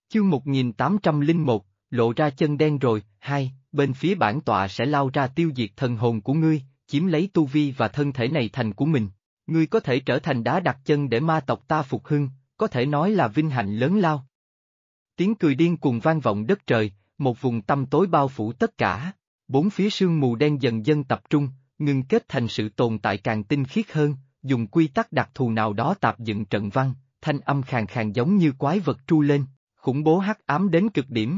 Chương 1801, lộ ra chân đen rồi. Hai, bên phía bản tọa sẽ lao ra tiêu diệt thần hồn của ngươi, chiếm lấy tu vi và thân thể này thành của mình. Ngươi có thể trở thành đá đặt chân để ma tộc ta phục hưng, có thể nói là vinh hạnh lớn lao. Tiếng cười điên cuồng vang vọng đất trời, một vùng tăm tối bao phủ tất cả. Bốn phía sương mù đen dần dần tập trung, ngưng kết thành sự tồn tại càng tinh khiết hơn, dùng quy tắc đặc thù nào đó tạp dựng trận văn, thanh âm khàn khàn giống như quái vật tru lên, khủng bố hắc ám đến cực điểm.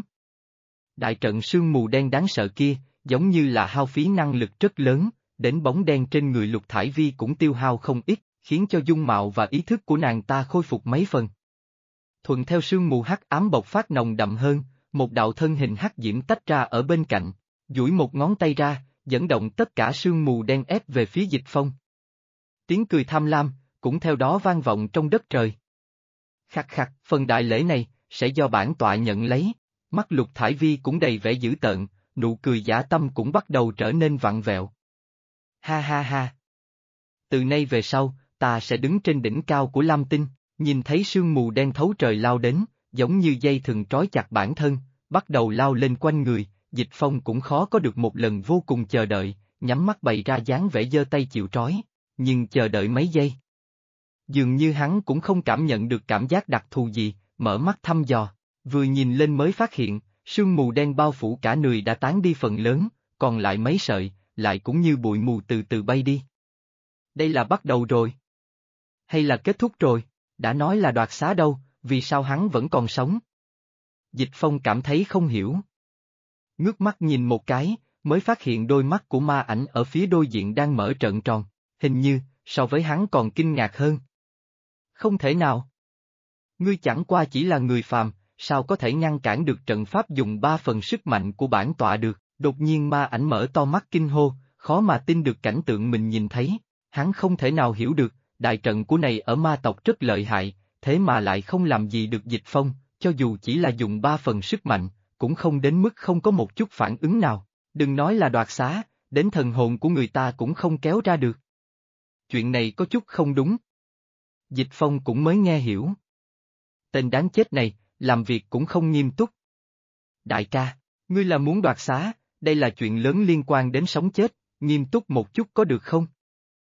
Đại trận sương mù đen đáng sợ kia, giống như là hao phí năng lực rất lớn, đến bóng đen trên người Lục Thải Vi cũng tiêu hao không ít, khiến cho dung mạo và ý thức của nàng ta khôi phục mấy phần. Thuận theo sương mù hắc ám bộc phát nồng đậm hơn, một đạo thân hình hắc diễm tách ra ở bên cạnh, duỗi một ngón tay ra, dẫn động tất cả sương mù đen ép về phía Dịch Phong. Tiếng cười tham lam, cũng theo đó vang vọng trong đất trời. Khắc khắc, phần đại lễ này, sẽ do bản tọa nhận lấy. Mắt Lục Thải Vi cũng đầy vẻ dữ tợn, nụ cười dã tâm cũng bắt đầu trở nên vặn vẹo. Ha ha ha. Từ nay về sau, ta sẽ đứng trên đỉnh cao của Lam Tinh, nhìn thấy sương mù đen thấu trời lao đến, giống như dây thừng trói chặt bản thân, bắt đầu lao lên quanh người, Dịch Phong cũng khó có được một lần vô cùng chờ đợi, nhắm mắt bày ra dáng vẻ giơ tay chịu trói, nhưng chờ đợi mấy giây. Dường như hắn cũng không cảm nhận được cảm giác đặc thù gì, mở mắt thăm dò. Vừa nhìn lên mới phát hiện, sương mù đen bao phủ cả người đã tán đi phần lớn, còn lại mấy sợi, lại cũng như bụi mù từ từ bay đi. Đây là bắt đầu rồi? Hay là kết thúc rồi? Đã nói là đoạt xá đâu, vì sao hắn vẫn còn sống? Dịch Phong cảm thấy không hiểu. Ngước mắt nhìn một cái, mới phát hiện đôi mắt của ma ảnh ở phía đối diện đang mở trợn tròn, hình như, so với hắn còn kinh ngạc hơn. Không thể nào. Ngươi chẳng qua chỉ là người phàm, sao có thể ngăn cản được trận pháp dùng 3 phần sức mạnh của bản tọa được, đột nhiên ma ảnh mở to mắt kinh hô, khó mà tin được cảnh tượng mình nhìn thấy, hắn không thể nào hiểu được, đại trận của này ở ma tộc rất lợi hại, thế mà lại không làm gì được Dịch Phong, cho dù chỉ là dùng 3 phần sức mạnh, cũng không đến mức không có một chút phản ứng nào, đừng nói là đoạt xá, đến thần hồn của người ta cũng không kéo ra được. Chuyện này có chút không đúng. Dịch Phong cũng mới nghe hiểu. Tên đáng chết này, làm việc cũng không nghiêm túc. Đại ca, ngươi là muốn đoạt xá, đây là chuyện lớn liên quan đến sống chết, nghiêm túc một chút có được không?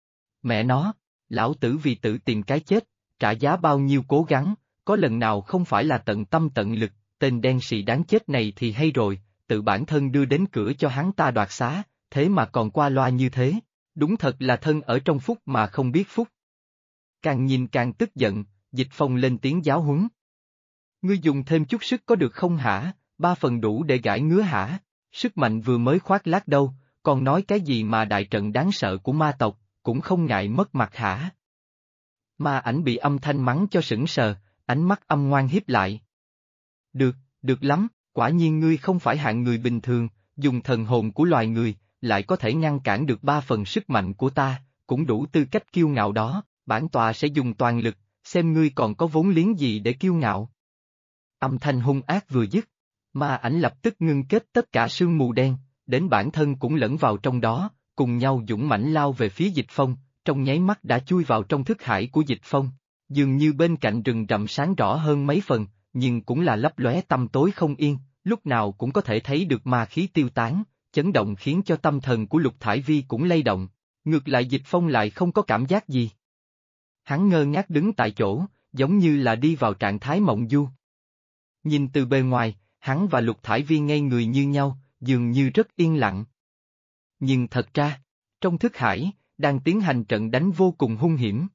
Mẹ nó, lão tử vì tự tìm cái chết, trả giá bao nhiêu cố gắng, có lần nào không phải là tận tâm tận lực, tên đen sì đáng chết này thì hay rồi, tự bản thân đưa đến cửa cho hắn ta đoạt xá, thế mà còn qua loa như thế, đúng thật là thân ở trong phúc mà không biết phúc. Càng nhìn càng tức giận, Dịch Phong lên tiếng giáo huấn. Ngươi dùng thêm chút sức có được không hả, 3 phần đủ để gãi ngứa hả, sức mạnh vừa mới khoác lác đâu, còn nói cái gì mà đại trận đáng sợ của ma tộc, cũng không ngại mất mặt hả. Ma ảnh bị âm thanh mắng cho sững sờ, ánh mắt âm ngoan hiếp lại. Được, được lắm, quả nhiên ngươi không phải hạng người bình thường, dùng thần hồn của loài người, lại có thể ngăn cản được 3 phần sức mạnh của ta, cũng đủ tư cách kiêu ngạo đó, bản tọa sẽ dùng toàn lực, xem ngươi còn có vốn liếng gì để kiêu ngạo. Âm thanh hung ác vừa dứt, ma ảnh lập tức ngưng kết tất cả sương mù đen, đến bản thân cũng lẫn vào trong đó, cùng nhau dũng mãnh lao về phía Dịch Phong, trong nháy mắt đã chui vào trong thức hải của Dịch Phong, dường như bên cạnh rừng rậm sáng rõ hơn mấy phần, nhưng cũng là lấp lóe tăm tối không yên, lúc nào cũng có thể thấy được ma khí tiêu tán, chấn động khiến cho tâm thần của Lục Thải Vi cũng lay động, ngược lại Dịch Phong lại không có cảm giác gì. Hắn ngơ ngác đứng tại chỗ, giống như là đi vào trạng thái mộng du. Nhìn từ bề ngoài, hắn và Lục Thải Vi ngây người như nhau, dường như rất yên lặng. Nhưng thật ra, trong thức hải, đang tiến hành trận đánh vô cùng hung hiểm.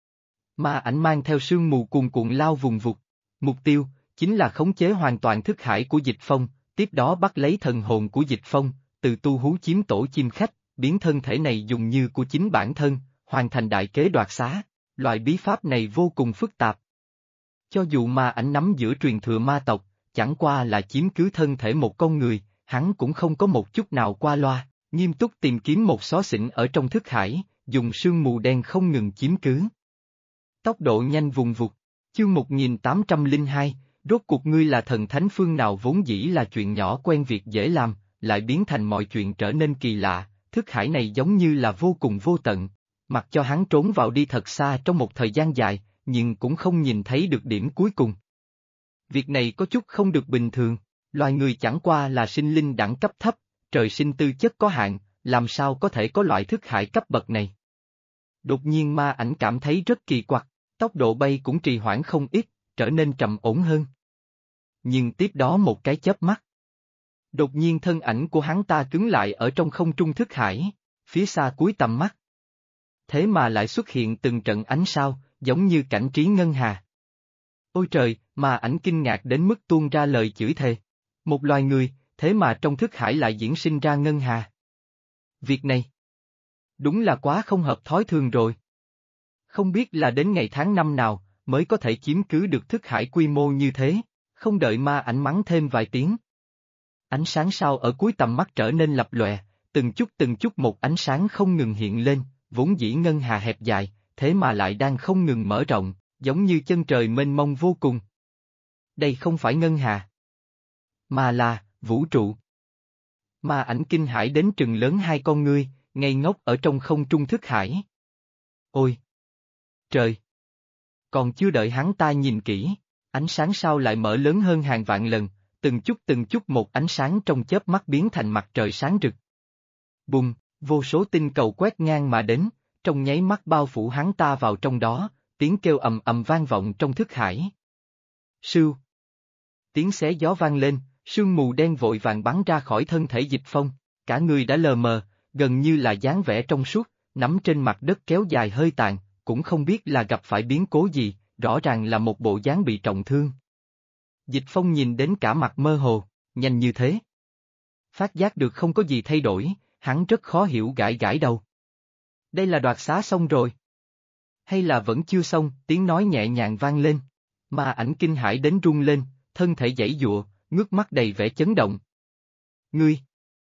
Ma ảnh mang theo sương mù cuồn cuộn lao vùng vụt, mục tiêu, chính là khống chế hoàn toàn thức hải của Dịch Phong, tiếp đó bắt lấy thần hồn của Dịch Phong, từ tu hú chiếm tổ chim khách, biến thân thể này dùng như của chính bản thân, hoàn thành đại kế đoạt xá, loại bí pháp này vô cùng phức tạp. Cho dù ma ảnh nắm giữa truyền thừa ma tộc, chẳng qua là chiếm cứ thân thể một con người, hắn cũng không có một chút nào qua loa, nghiêm túc tìm kiếm một xó xỉnh ở trong thức hải, dùng sương mù đen không ngừng chiếm cứ. Tốc độ nhanh vùng vụt, chương 1802, rốt cuộc ngươi là thần thánh phương nào vốn dĩ là chuyện nhỏ quen việc dễ làm, lại biến thành mọi chuyện trở nên kỳ lạ, thức hải này giống như là vô cùng vô tận, mặc cho hắn trốn vào đi thật xa trong một thời gian dài, nhưng cũng không nhìn thấy được điểm cuối cùng. Việc này có chút không được bình thường, loài người chẳng qua là sinh linh đẳng cấp thấp, trời sinh tư chất có hạn, làm sao có thể có loại thức hải cấp bậc này. Đột nhiên ma ảnh cảm thấy rất kỳ quặc, tốc độ bay cũng trì hoãn không ít, trở nên trầm ổn hơn. Nhưng tiếp đó một cái chớp mắt. Đột nhiên thân ảnh của hắn ta cứng lại ở trong không trung thức hải, phía xa cuối tầm mắt. Thế mà lại xuất hiện từng trận ánh sao, giống như cảnh trí ngân hà. Ôi trời, ma ảnh kinh ngạc đến mức tuôn ra lời chửi thề. Một loài người, thế mà trong thức hải lại diễn sinh ra ngân hà. Việc này, đúng là quá không hợp thói thường rồi. Không biết là đến ngày tháng năm nào, mới có thể chiếm cứ được thức hải quy mô như thế, không đợi ma ảnh mắng thêm vài tiếng. Ánh sáng sao ở cuối tầm mắt trở nên lập lòe, từng chút một ánh sáng không ngừng hiện lên, vốn dĩ ngân hà hẹp dài, thế mà lại đang không ngừng mở rộng, giống như chân trời mênh mông vô cùng. Đây không phải ngân hà, mà là vũ trụ. Ma ảnh kinh hãi đến trừng lớn hai con ngươi, ngây ngốc ở trong không trung thức hải. Ôi! Trời! Còn chưa đợi hắn ta nhìn kỹ, ánh sáng sao lại mở lớn hơn hàng vạn lần, từng chút một ánh sáng trong chớp mắt biến thành mặt trời sáng rực. Bùng, vô số tinh cầu quét ngang mà đến, trong nháy mắt bao phủ hắn ta vào trong đó, tiếng kêu ầm ầm vang vọng trong thức hải. Sưu! Tiếng xé gió vang lên, sương mù đen vội vàng bắn ra khỏi thân thể Dịch Phong, cả người đã lờ mờ, gần như là dáng vẻ trong suốt, nằm trên mặt đất kéo dài hơi tàn, cũng không biết là gặp phải biến cố gì, rõ ràng là một bộ dáng bị trọng thương. Dịch Phong nhìn đến cả mặt mơ hồ, nhanh như thế. Phát giác được không có gì thay đổi, hắn rất khó hiểu gãi gãi đầu. Đây là đoạt xá xong rồi. Hay là vẫn chưa xong, tiếng nói nhẹ nhàng vang lên. Ma ảnh kinh hãi đến run lên, thân thể giãy giụa, ngước mắt đầy vẻ chấn động. Ngươi!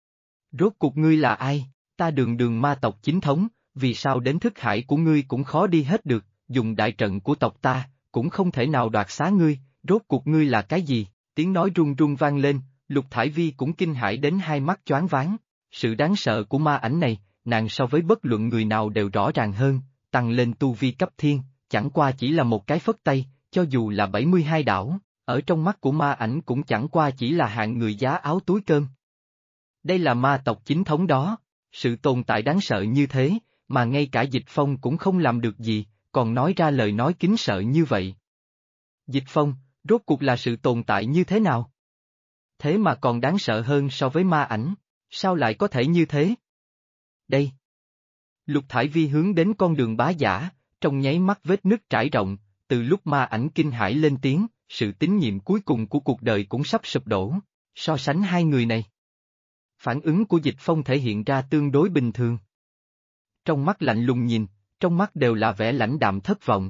Rốt cuộc ngươi là ai? Ta Đường Đường ma tộc chính thống, vì sao đến thức hải của ngươi cũng khó đi hết được, dùng đại trận của tộc ta, cũng không thể nào đoạt xá ngươi, rốt cuộc ngươi là cái gì? Tiếng nói run run vang lên, Lục Thải Vi cũng kinh hãi đến hai mắt choáng váng. Sự đáng sợ của ma ảnh này, nàng so với bất luận người nào đều rõ ràng hơn, tăng lên tu vi cấp thiên, chẳng qua chỉ là một cái phất tay, cho dù là 72 đảo, ở trong mắt của ma ảnh cũng chẳng qua chỉ là hạng người giá áo túi cơm. Đây là ma tộc chính thống đó, sự tồn tại đáng sợ như thế, mà ngay cả Dịch Phong cũng không làm được gì, còn nói ra lời nói kính sợ như vậy. Dịch Phong, rốt cuộc là sự tồn tại như thế nào? Thế mà còn đáng sợ hơn so với ma ảnh, sao lại có thể như thế? Đây! Lục Thải Vi hướng đến con đường bá giả, trong nháy mắt vết nứt trải rộng, từ lúc ma ảnh kinh hãi lên tiếng, sự tín nhiệm cuối cùng của cuộc đời cũng sắp sụp đổ, so sánh hai người này. Phản ứng của Dịch Phong thể hiện ra tương đối bình thường. Trong mắt lạnh lùng nhìn, trong mắt đều là vẻ lãnh đạm thất vọng.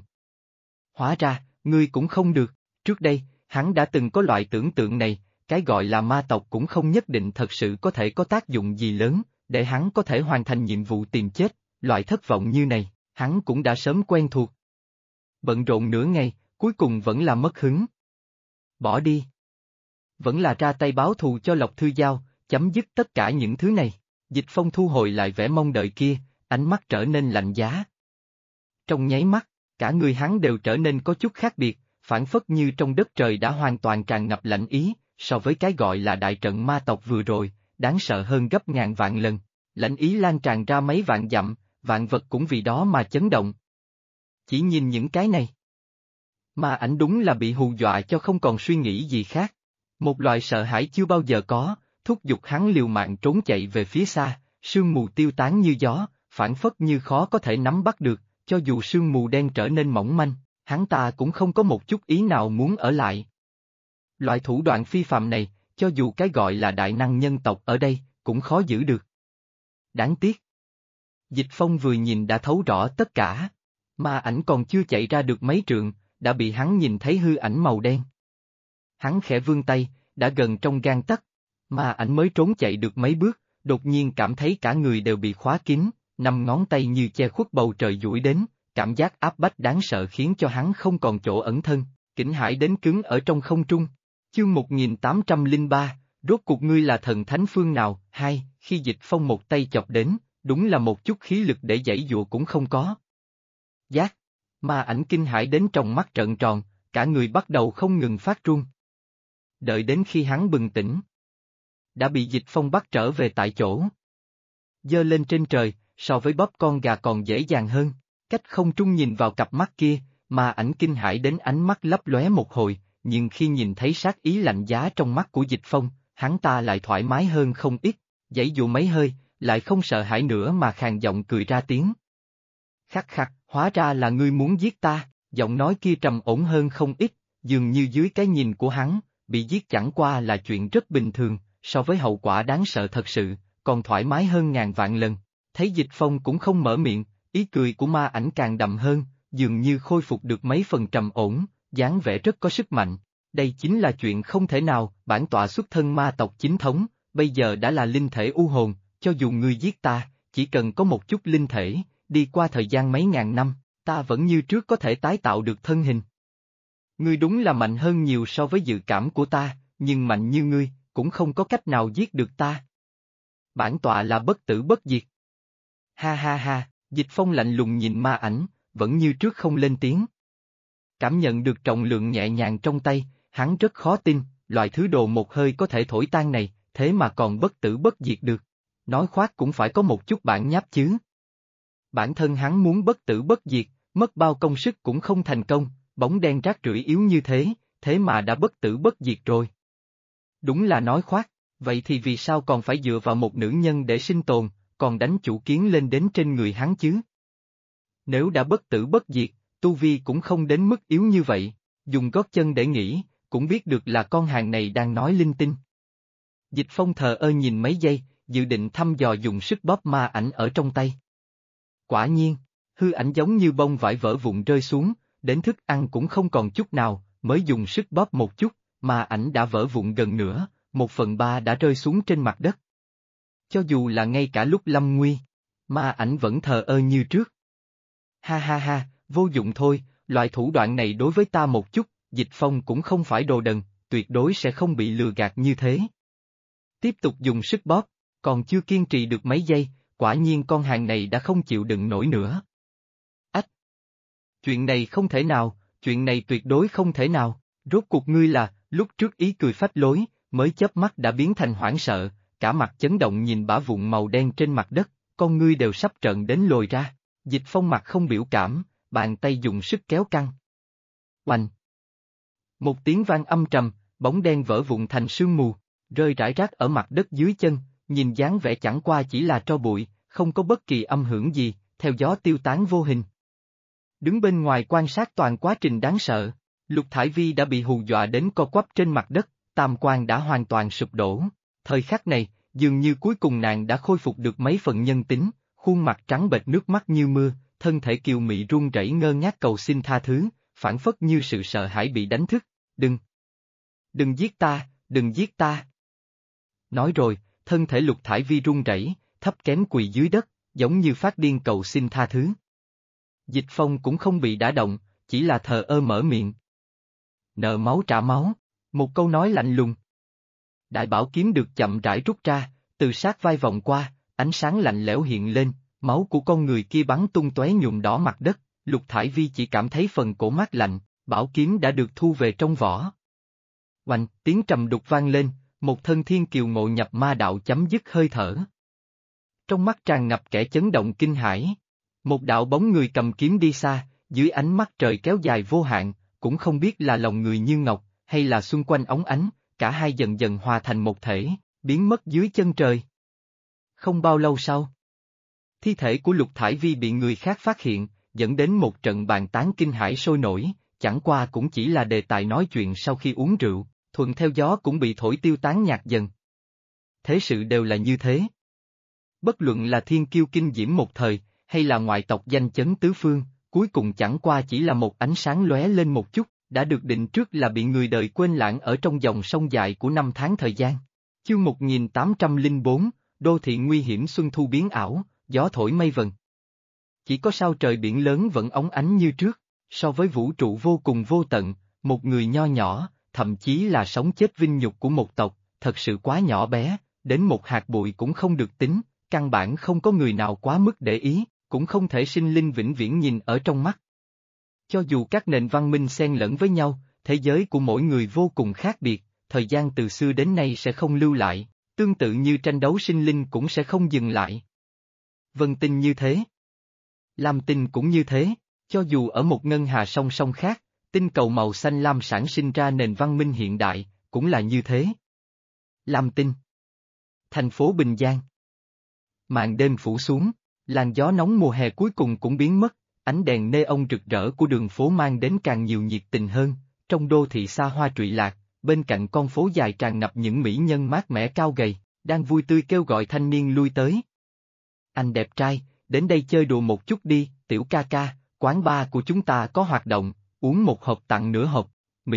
Hóa ra, ngươi cũng không được, trước đây, hắn đã từng có loại tưởng tượng này, cái gọi là ma tộc cũng không nhất định thật sự có thể có tác dụng gì lớn, để hắn có thể hoàn thành nhiệm vụ tìm chết, loại thất vọng như này, hắn cũng đã sớm quen thuộc. Bận rộn nửa ngày, cuối cùng vẫn là mất hứng. Bỏ đi. Vẫn là ra tay báo thù cho Lộc Thư Giao, chấm dứt tất cả những thứ này. Dịch Phong thu hồi lại vẻ mong đợi kia, ánh mắt trở nên lạnh giá. Trong nháy mắt, cả người hắn đều trở nên có chút khác biệt, phản phất như trong đất trời đã hoàn toàn tràn ngập lạnh ý, so với cái gọi là đại trận ma tộc vừa rồi, đáng sợ hơn gấp ngàn vạn lần. Lãnh ý lan tràn ra mấy vạn dặm, vạn vật cũng vì đó mà chấn động. Chỉ nhìn những cái này, ma ảnh đúng là bị hù dọa cho không còn suy nghĩ gì khác. Một loại sợ hãi chưa bao giờ có, thúc giục hắn liều mạng trốn chạy về phía xa, sương mù tiêu tán như gió, phản phất như khó có thể nắm bắt được, cho dù sương mù đen trở nên mỏng manh, hắn ta cũng không có một chút ý nào muốn ở lại. Loại thủ đoạn phi phàm này, cho dù cái gọi là đại năng nhân tộc ở đây, cũng khó giữ được. Đáng tiếc. Dịch Phong vừa nhìn đã thấu rõ tất cả, ma ảnh còn chưa chạy ra được mấy trượng, đã bị hắn nhìn thấy hư ảnh màu đen. Hắn khẽ vươn tay, đã gần trong gang tấc, ma ảnh mới trốn chạy được mấy bước, đột nhiên cảm thấy cả người đều bị khóa kín, năm ngón tay như che khuất bầu trời duỗi đến, cảm giác áp bách đáng sợ khiến cho hắn không còn chỗ ẩn thân, kinh hãi đến cứng ở trong không trung. Chương 1803, rốt cuộc ngươi là thần thánh phương nào? Hai, khi Dịch Phong một tay chọc đến, đúng là một chút khí lực để giãy dụa cũng không có. Giác, ma ảnh kinh hãi đến trong mắt trợn tròn, cả người bắt đầu không ngừng phát run, đợi đến khi hắn bừng tỉnh. Đã bị Dịch Phong bắt trở về tại chỗ. Giơ lên trên trời, so với bóp con gà còn dễ dàng hơn, cách không trung nhìn vào cặp mắt kia, Ma Ảnh kinh hãi đến ánh mắt lấp lóe một hồi, nhưng khi nhìn thấy sát ý lạnh giá trong mắt của Dịch Phong, hắn ta lại thoải mái hơn không ít, giãy dụ mấy hơi, lại không sợ hãi nữa mà khàn giọng cười ra tiếng. Khắc khắc, hóa ra là ngươi muốn giết ta, giọng nói kia trầm ổn hơn không ít, dường như dưới cái nhìn của hắn, bị giết chẳng qua là chuyện rất bình thường, so với hậu quả đáng sợ thật sự, còn thoải mái hơn ngàn vạn lần. Thấy Dịch Phong cũng không mở miệng, ý cười của Ma Ảnh càng đậm hơn, dường như khôi phục được mấy phần trầm ổn, dáng vẻ rất có sức mạnh. Đây chính là chuyện không thể nào, bản tọa xuất thân ma tộc chính thống, bây giờ đã là linh thể u hồn, cho dù ngươi giết ta, chỉ cần có một chút linh thể, đi qua thời gian mấy ngàn năm, ta vẫn như trước có thể tái tạo được thân hình. Ngươi đúng là mạnh hơn nhiều so với dự cảm của ta, nhưng mạnh như ngươi, cũng không có cách nào giết được ta. Bản tọa là bất tử bất diệt. Ha ha ha, Dịch Phong lạnh lùng nhìn Ma Ảnh, vẫn như trước không lên tiếng. Cảm nhận được trọng lượng nhẹ nhàng trong tay, hắn rất khó tin, loại thứ đồ một hơi có thể thổi tan này, thế mà còn bất tử bất diệt được. Nói khoác cũng phải có một chút bản nháp chứ. Bản thân hắn muốn bất tử bất diệt, mất bao công sức cũng không thành công, bóng đen rác rưởi yếu như thế, thế mà đã bất tử bất diệt rồi. Đúng là nói khoác, vậy thì vì sao còn phải dựa vào một nữ nhân để sinh tồn, còn đánh chủ kiến lên đến trên người hắn chứ? Nếu đã bất tử bất diệt, tu vi cũng không đến mức yếu như vậy, dùng gót chân để nghĩ, cũng biết được là con hàng này đang nói linh tinh. Dịch Phong thờ ơ nhìn mấy giây, dự định thăm dò dùng sức bóp Ma Ảnh ở trong tay. Quả nhiên, hư ảnh giống như bông vải vỡ vụn rơi xuống, đến thức ăn cũng không còn chút nào, mới dùng sức bóp một chút, Ma Ảnh đã vỡ vụn gần nửa, 1/3 đã rơi xuống trên mặt đất. Cho dù là ngay cả lúc lâm nguy, Ma Ảnh vẫn thờ ơ như trước. Ha ha ha, vô dụng thôi, loại thủ đoạn này đối với ta một chút, Dịch Phong cũng không phải đồ đần, tuyệt đối sẽ không bị lừa gạt như thế. Tiếp tục dùng sức bóp, còn chưa kiên trì được mấy giây, quả nhiên con hàng này đã không chịu đựng nổi nữa. Ách! Chuyện này không thể nào, chuyện này tuyệt đối không thể nào, rốt cuộc ngươi là, lúc trước ý cười phách lối, mới chớp mắt đã biến thành hoảng sợ, cả mặt chấn động nhìn bã vụn màu đen trên mặt đất, con ngươi đều sắp trợn đến lồi ra. Dịch Phong mặt không biểu cảm, bàn tay dùng sức kéo căng. Oanh! Một tiếng vang âm trầm, bóng đen vỡ vụn thành sương mù, rơi rải rác ở mặt đất dưới chân, nhìn dáng vẻ chẳng qua chỉ là tro bụi, không có bất kỳ âm hưởng gì, theo gió tiêu tán vô hình. Đứng bên ngoài quan sát toàn quá trình đáng sợ, Lục Thải Vi đã bị hù dọa đến co quắp trên mặt đất, tam quan đã hoàn toàn sụp đổ. Thời khắc này, dường như cuối cùng nàng đã khôi phục được mấy phần nhân tính, khuôn mặt trắng bệch nước mắt như mưa, thân thể kiều mị run rẩy ngơ ngác cầu xin tha thứ, phảng phất như sự sợ hãi bị đánh thức. Đừng! Đừng giết ta, đừng giết ta! Nói rồi, thân thể Lục Thải Vi run rẩy, thấp kém quỳ dưới đất, giống như phát điên cầu xin tha thứ. Dịch Phong cũng không bị đả động, chỉ là thờ ơ mở miệng. Nợ máu trả máu, một câu nói lạnh lùng. Đại bảo kiếm được chậm rãi rút ra, từ sát vai vòng qua, ánh sáng lạnh lẽo hiện lên, máu của con người kia bắn tung tóe nhuộm đỏ mặt đất, Lục Thải Vi chỉ cảm thấy phần cổ mát lạnh, bảo kiếm đã được thu về trong vỏ. Oanh, tiếng trầm đục vang lên, một thân thiên kiều ngộ nhập ma đạo chấm dứt hơi thở. Trong mắt tràn ngập kẻ chấn động kinh hãi, một đạo bóng người cầm kiếm đi xa, dưới ánh mắt trời kéo dài vô hạn, cũng không biết là lòng người như ngọc, hay là xung quanh óng ánh, cả hai dần dần hòa thành một thể, biến mất dưới chân trời. Không bao lâu sau, thi thể của Lục Thải Vi bị người khác phát hiện, dẫn đến một trận bàn tán kinh hãi sôi nổi, chẳng qua cũng chỉ là đề tài nói chuyện sau khi uống rượu, thuận theo gió cũng bị thổi tiêu tán nhạt dần. Thế sự đều là như thế. Bất luận là thiên kiêu kinh diễm một thời, hay là ngoại tộc danh chấn tứ phương, cuối cùng chẳng qua chỉ là một ánh sáng lóe lên một chút, đã được định trước là bị người đời quên lãng ở trong dòng sông dài của năm tháng thời gian. Chương 1804, Đô thị nguy hiểm xuân thu biến ảo, gió thổi mây vần. Chỉ có sao trời biển lớn vẫn óng ánh như trước, so với vũ trụ vô cùng vô tận, một người nho nhỏ, thậm chí là sống chết vinh nhục của một tộc, thật sự quá nhỏ bé, đến một hạt bụi cũng không được tính, căn bản không có người nào quá mức để ý, cũng không thể sinh linh vĩnh viễn nhìn ở trong mắt. Cho dù các nền văn minh xen lẫn với nhau, thế giới của mỗi người vô cùng khác biệt, thời gian từ xưa đến nay sẽ không lưu lại, tương tự như tranh đấu sinh linh cũng sẽ không dừng lại. Vân tinh như thế. Lam tinh cũng như thế, cho dù ở một ngân hà song song khác, tinh cầu màu xanh lam sản sinh ra nền văn minh hiện đại, cũng là như thế. Lam tinh. Thành phố Bình Giang. Màn đêm phủ xuống, làn gió nóng mùa hè cuối cùng cũng biến mất, ánh đèn neon rực rỡ của đường phố mang đến càng nhiều nhiệt tình hơn, trong đô thị xa hoa trụy lạc, bên cạnh con phố dài tràn ngập những mỹ nhân mát mẻ cao gầy, đang vui tươi kêu gọi thanh niên lui tới. Anh đẹp trai, đến đây chơi đùa một chút đi, tiểu ca ca, quán bar của chúng ta có hoạt động, uống một hộp tặng nửa hộp,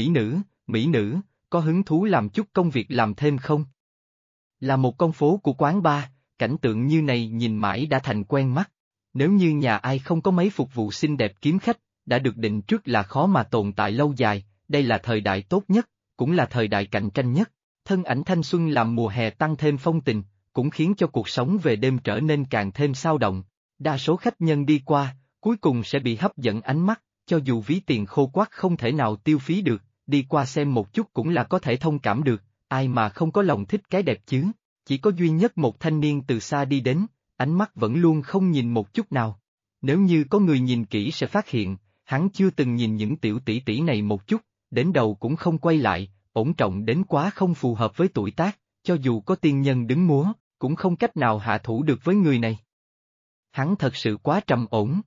mỹ nữ, có hứng thú làm chút công việc làm thêm không? Là một con phố của quán bar, cảnh tượng như này nhìn mãi đã thành quen mắt. Nếu như nhà ai không có mấy phục vụ xinh đẹp kiếm khách, đã được định trước là khó mà tồn tại lâu dài, đây là thời đại tốt nhất, cũng là thời đại cạnh tranh nhất. Thân ảnh thanh xuân làm mùa hè tăng thêm phong tình, cũng khiến cho cuộc sống về đêm trở nên càng thêm sao động. Đa số khách nhân đi qua, cuối cùng sẽ bị hấp dẫn ánh mắt, cho dù ví tiền khô quắt không thể nào tiêu phí được, đi qua xem một chút cũng là có thể thông cảm được, ai mà không có lòng thích cái đẹp chứ. Chỉ có duy nhất một thanh niên từ xa đi đến, ánh mắt vẫn luôn không nhìn một chút nào. Nếu như có người nhìn kỹ sẽ phát hiện, hắn chưa từng nhìn những tiểu tỷ tỷ này một chút, đến đầu cũng không quay lại, ổn trọng đến quá không phù hợp với tuổi tác, cho dù có tiên nhân đứng múa, cũng không cách nào hạ thủ được với người này. Hắn thật sự quá trầm ổn.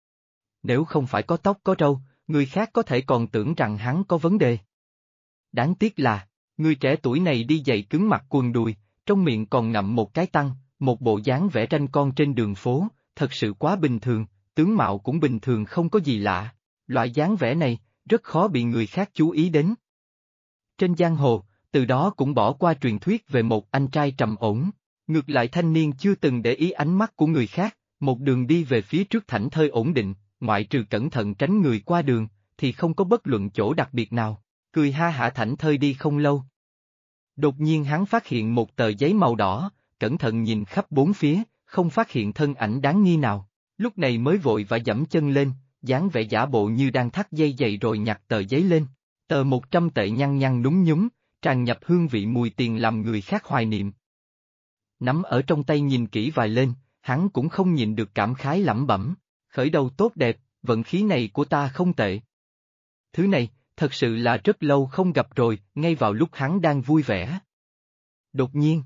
Nếu không phải có tóc có râu, người khác có thể còn tưởng rằng hắn có vấn đề. Đáng tiếc là, người trẻ tuổi này đi giày cứng mặt quần đùi, trong miệng còn ngậm một cái tăng, một bộ dáng vẽ tranh con trên đường phố, thật sự quá bình thường, tướng mạo cũng bình thường không có gì lạ. Loại dáng vẻ này, rất khó bị người khác chú ý đến. Trên giang hồ, từ đó cũng bỏ qua truyền thuyết về một anh trai trầm ổn. Ngược lại thanh niên chưa từng để ý ánh mắt của người khác, một đường đi về phía trước thảnh thơi ổn định, ngoại trừ cẩn thận tránh người qua đường, thì không có bất luận chỗ đặc biệt nào, cười ha hả thảnh thơi đi không lâu. Đột nhiên hắn phát hiện một tờ giấy màu đỏ, cẩn thận nhìn khắp bốn phía, không phát hiện thân ảnh đáng nghi nào, lúc này mới vội và giẫm chân lên, dáng vẻ giả bộ như đang thắt dây giày rồi nhặt tờ giấy lên. Tờ 100 tệ nhăn nhăn nhúng nhúng, tràn nhập hương vị mùi tiền làm người khác hoài niệm. Nắm ở trong tay nhìn kỹ vài lên, hắn cũng không nhìn được cảm khái lẩm bẩm, khởi đầu tốt đẹp, vận khí này của ta không tệ. Thứ này, thật sự là rất lâu không gặp rồi, ngay vào lúc hắn đang vui vẻ. Đột nhiên,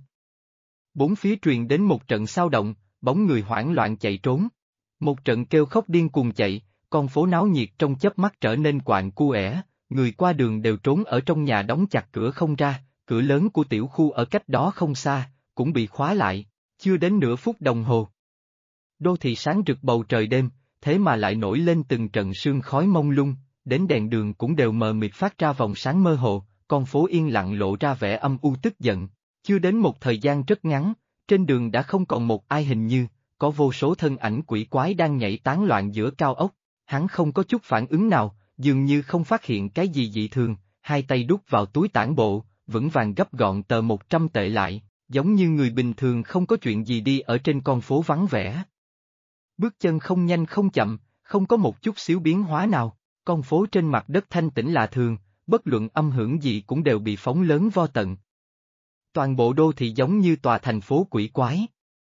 bốn phía truyền đến một trận xao động, bóng người hoảng loạn chạy trốn. Một trận kêu khóc điên cuồng chạy, con phố náo nhiệt trong chớp mắt trở nên quạnh quẽ, người qua đường đều trốn ở trong nhà đóng chặt cửa không ra, cửa lớn của tiểu khu ở cách đó không xa, cũng bị khóa lại, chưa đến nửa phút đồng hồ. Đô thị sáng rực bầu trời đêm, thế mà lại nổi lên từng trận sương khói mông lung, đến đèn đường cũng đều mờ mịt phát ra vòng sáng mơ hồ, con phố yên lặng lộ ra vẻ âm u tức giận. Chưa đến một thời gian rất ngắn, trên đường đã không còn một ai, hình như có vô số thân ảnh quỷ quái đang nhảy tán loạn giữa cao ốc. Hắn không có chút phản ứng nào, dường như không phát hiện cái gì dị thường, hai tay đút vào túi tản bộ, vững vàng gấp gọn tờ 100 tệ lại, giống như người bình thường không có chuyện gì đi ở trên con phố vắng vẻ. Bước chân không nhanh không chậm, không có một chút xíu biến hóa nào, con phố trên mặt đất thanh tĩnh lạ thường, bất luận âm hưởng gì cũng đều bị phóng lớn vo tận. Toàn bộ đô thị giống như tòa thành phố quỷ quái.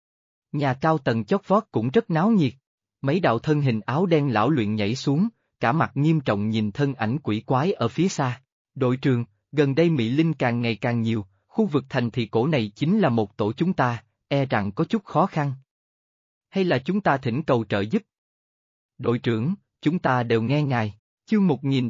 Nhà cao tầng chót vót cũng rất náo nhiệt. Mấy đạo thân hình áo đen lão luyện nhảy xuống, cả mặt nghiêm trọng nhìn thân ảnh quỷ quái ở phía xa. Đội trưởng, gần đây Mỹ Linh càng ngày càng nhiều, khu vực thành thị cổ này chính là một tổ chúng ta, e rằng có chút khó khăn. Hay là chúng ta thỉnh cầu trợ giúp? Đội trưởng, chúng ta đều nghe ngài. Chương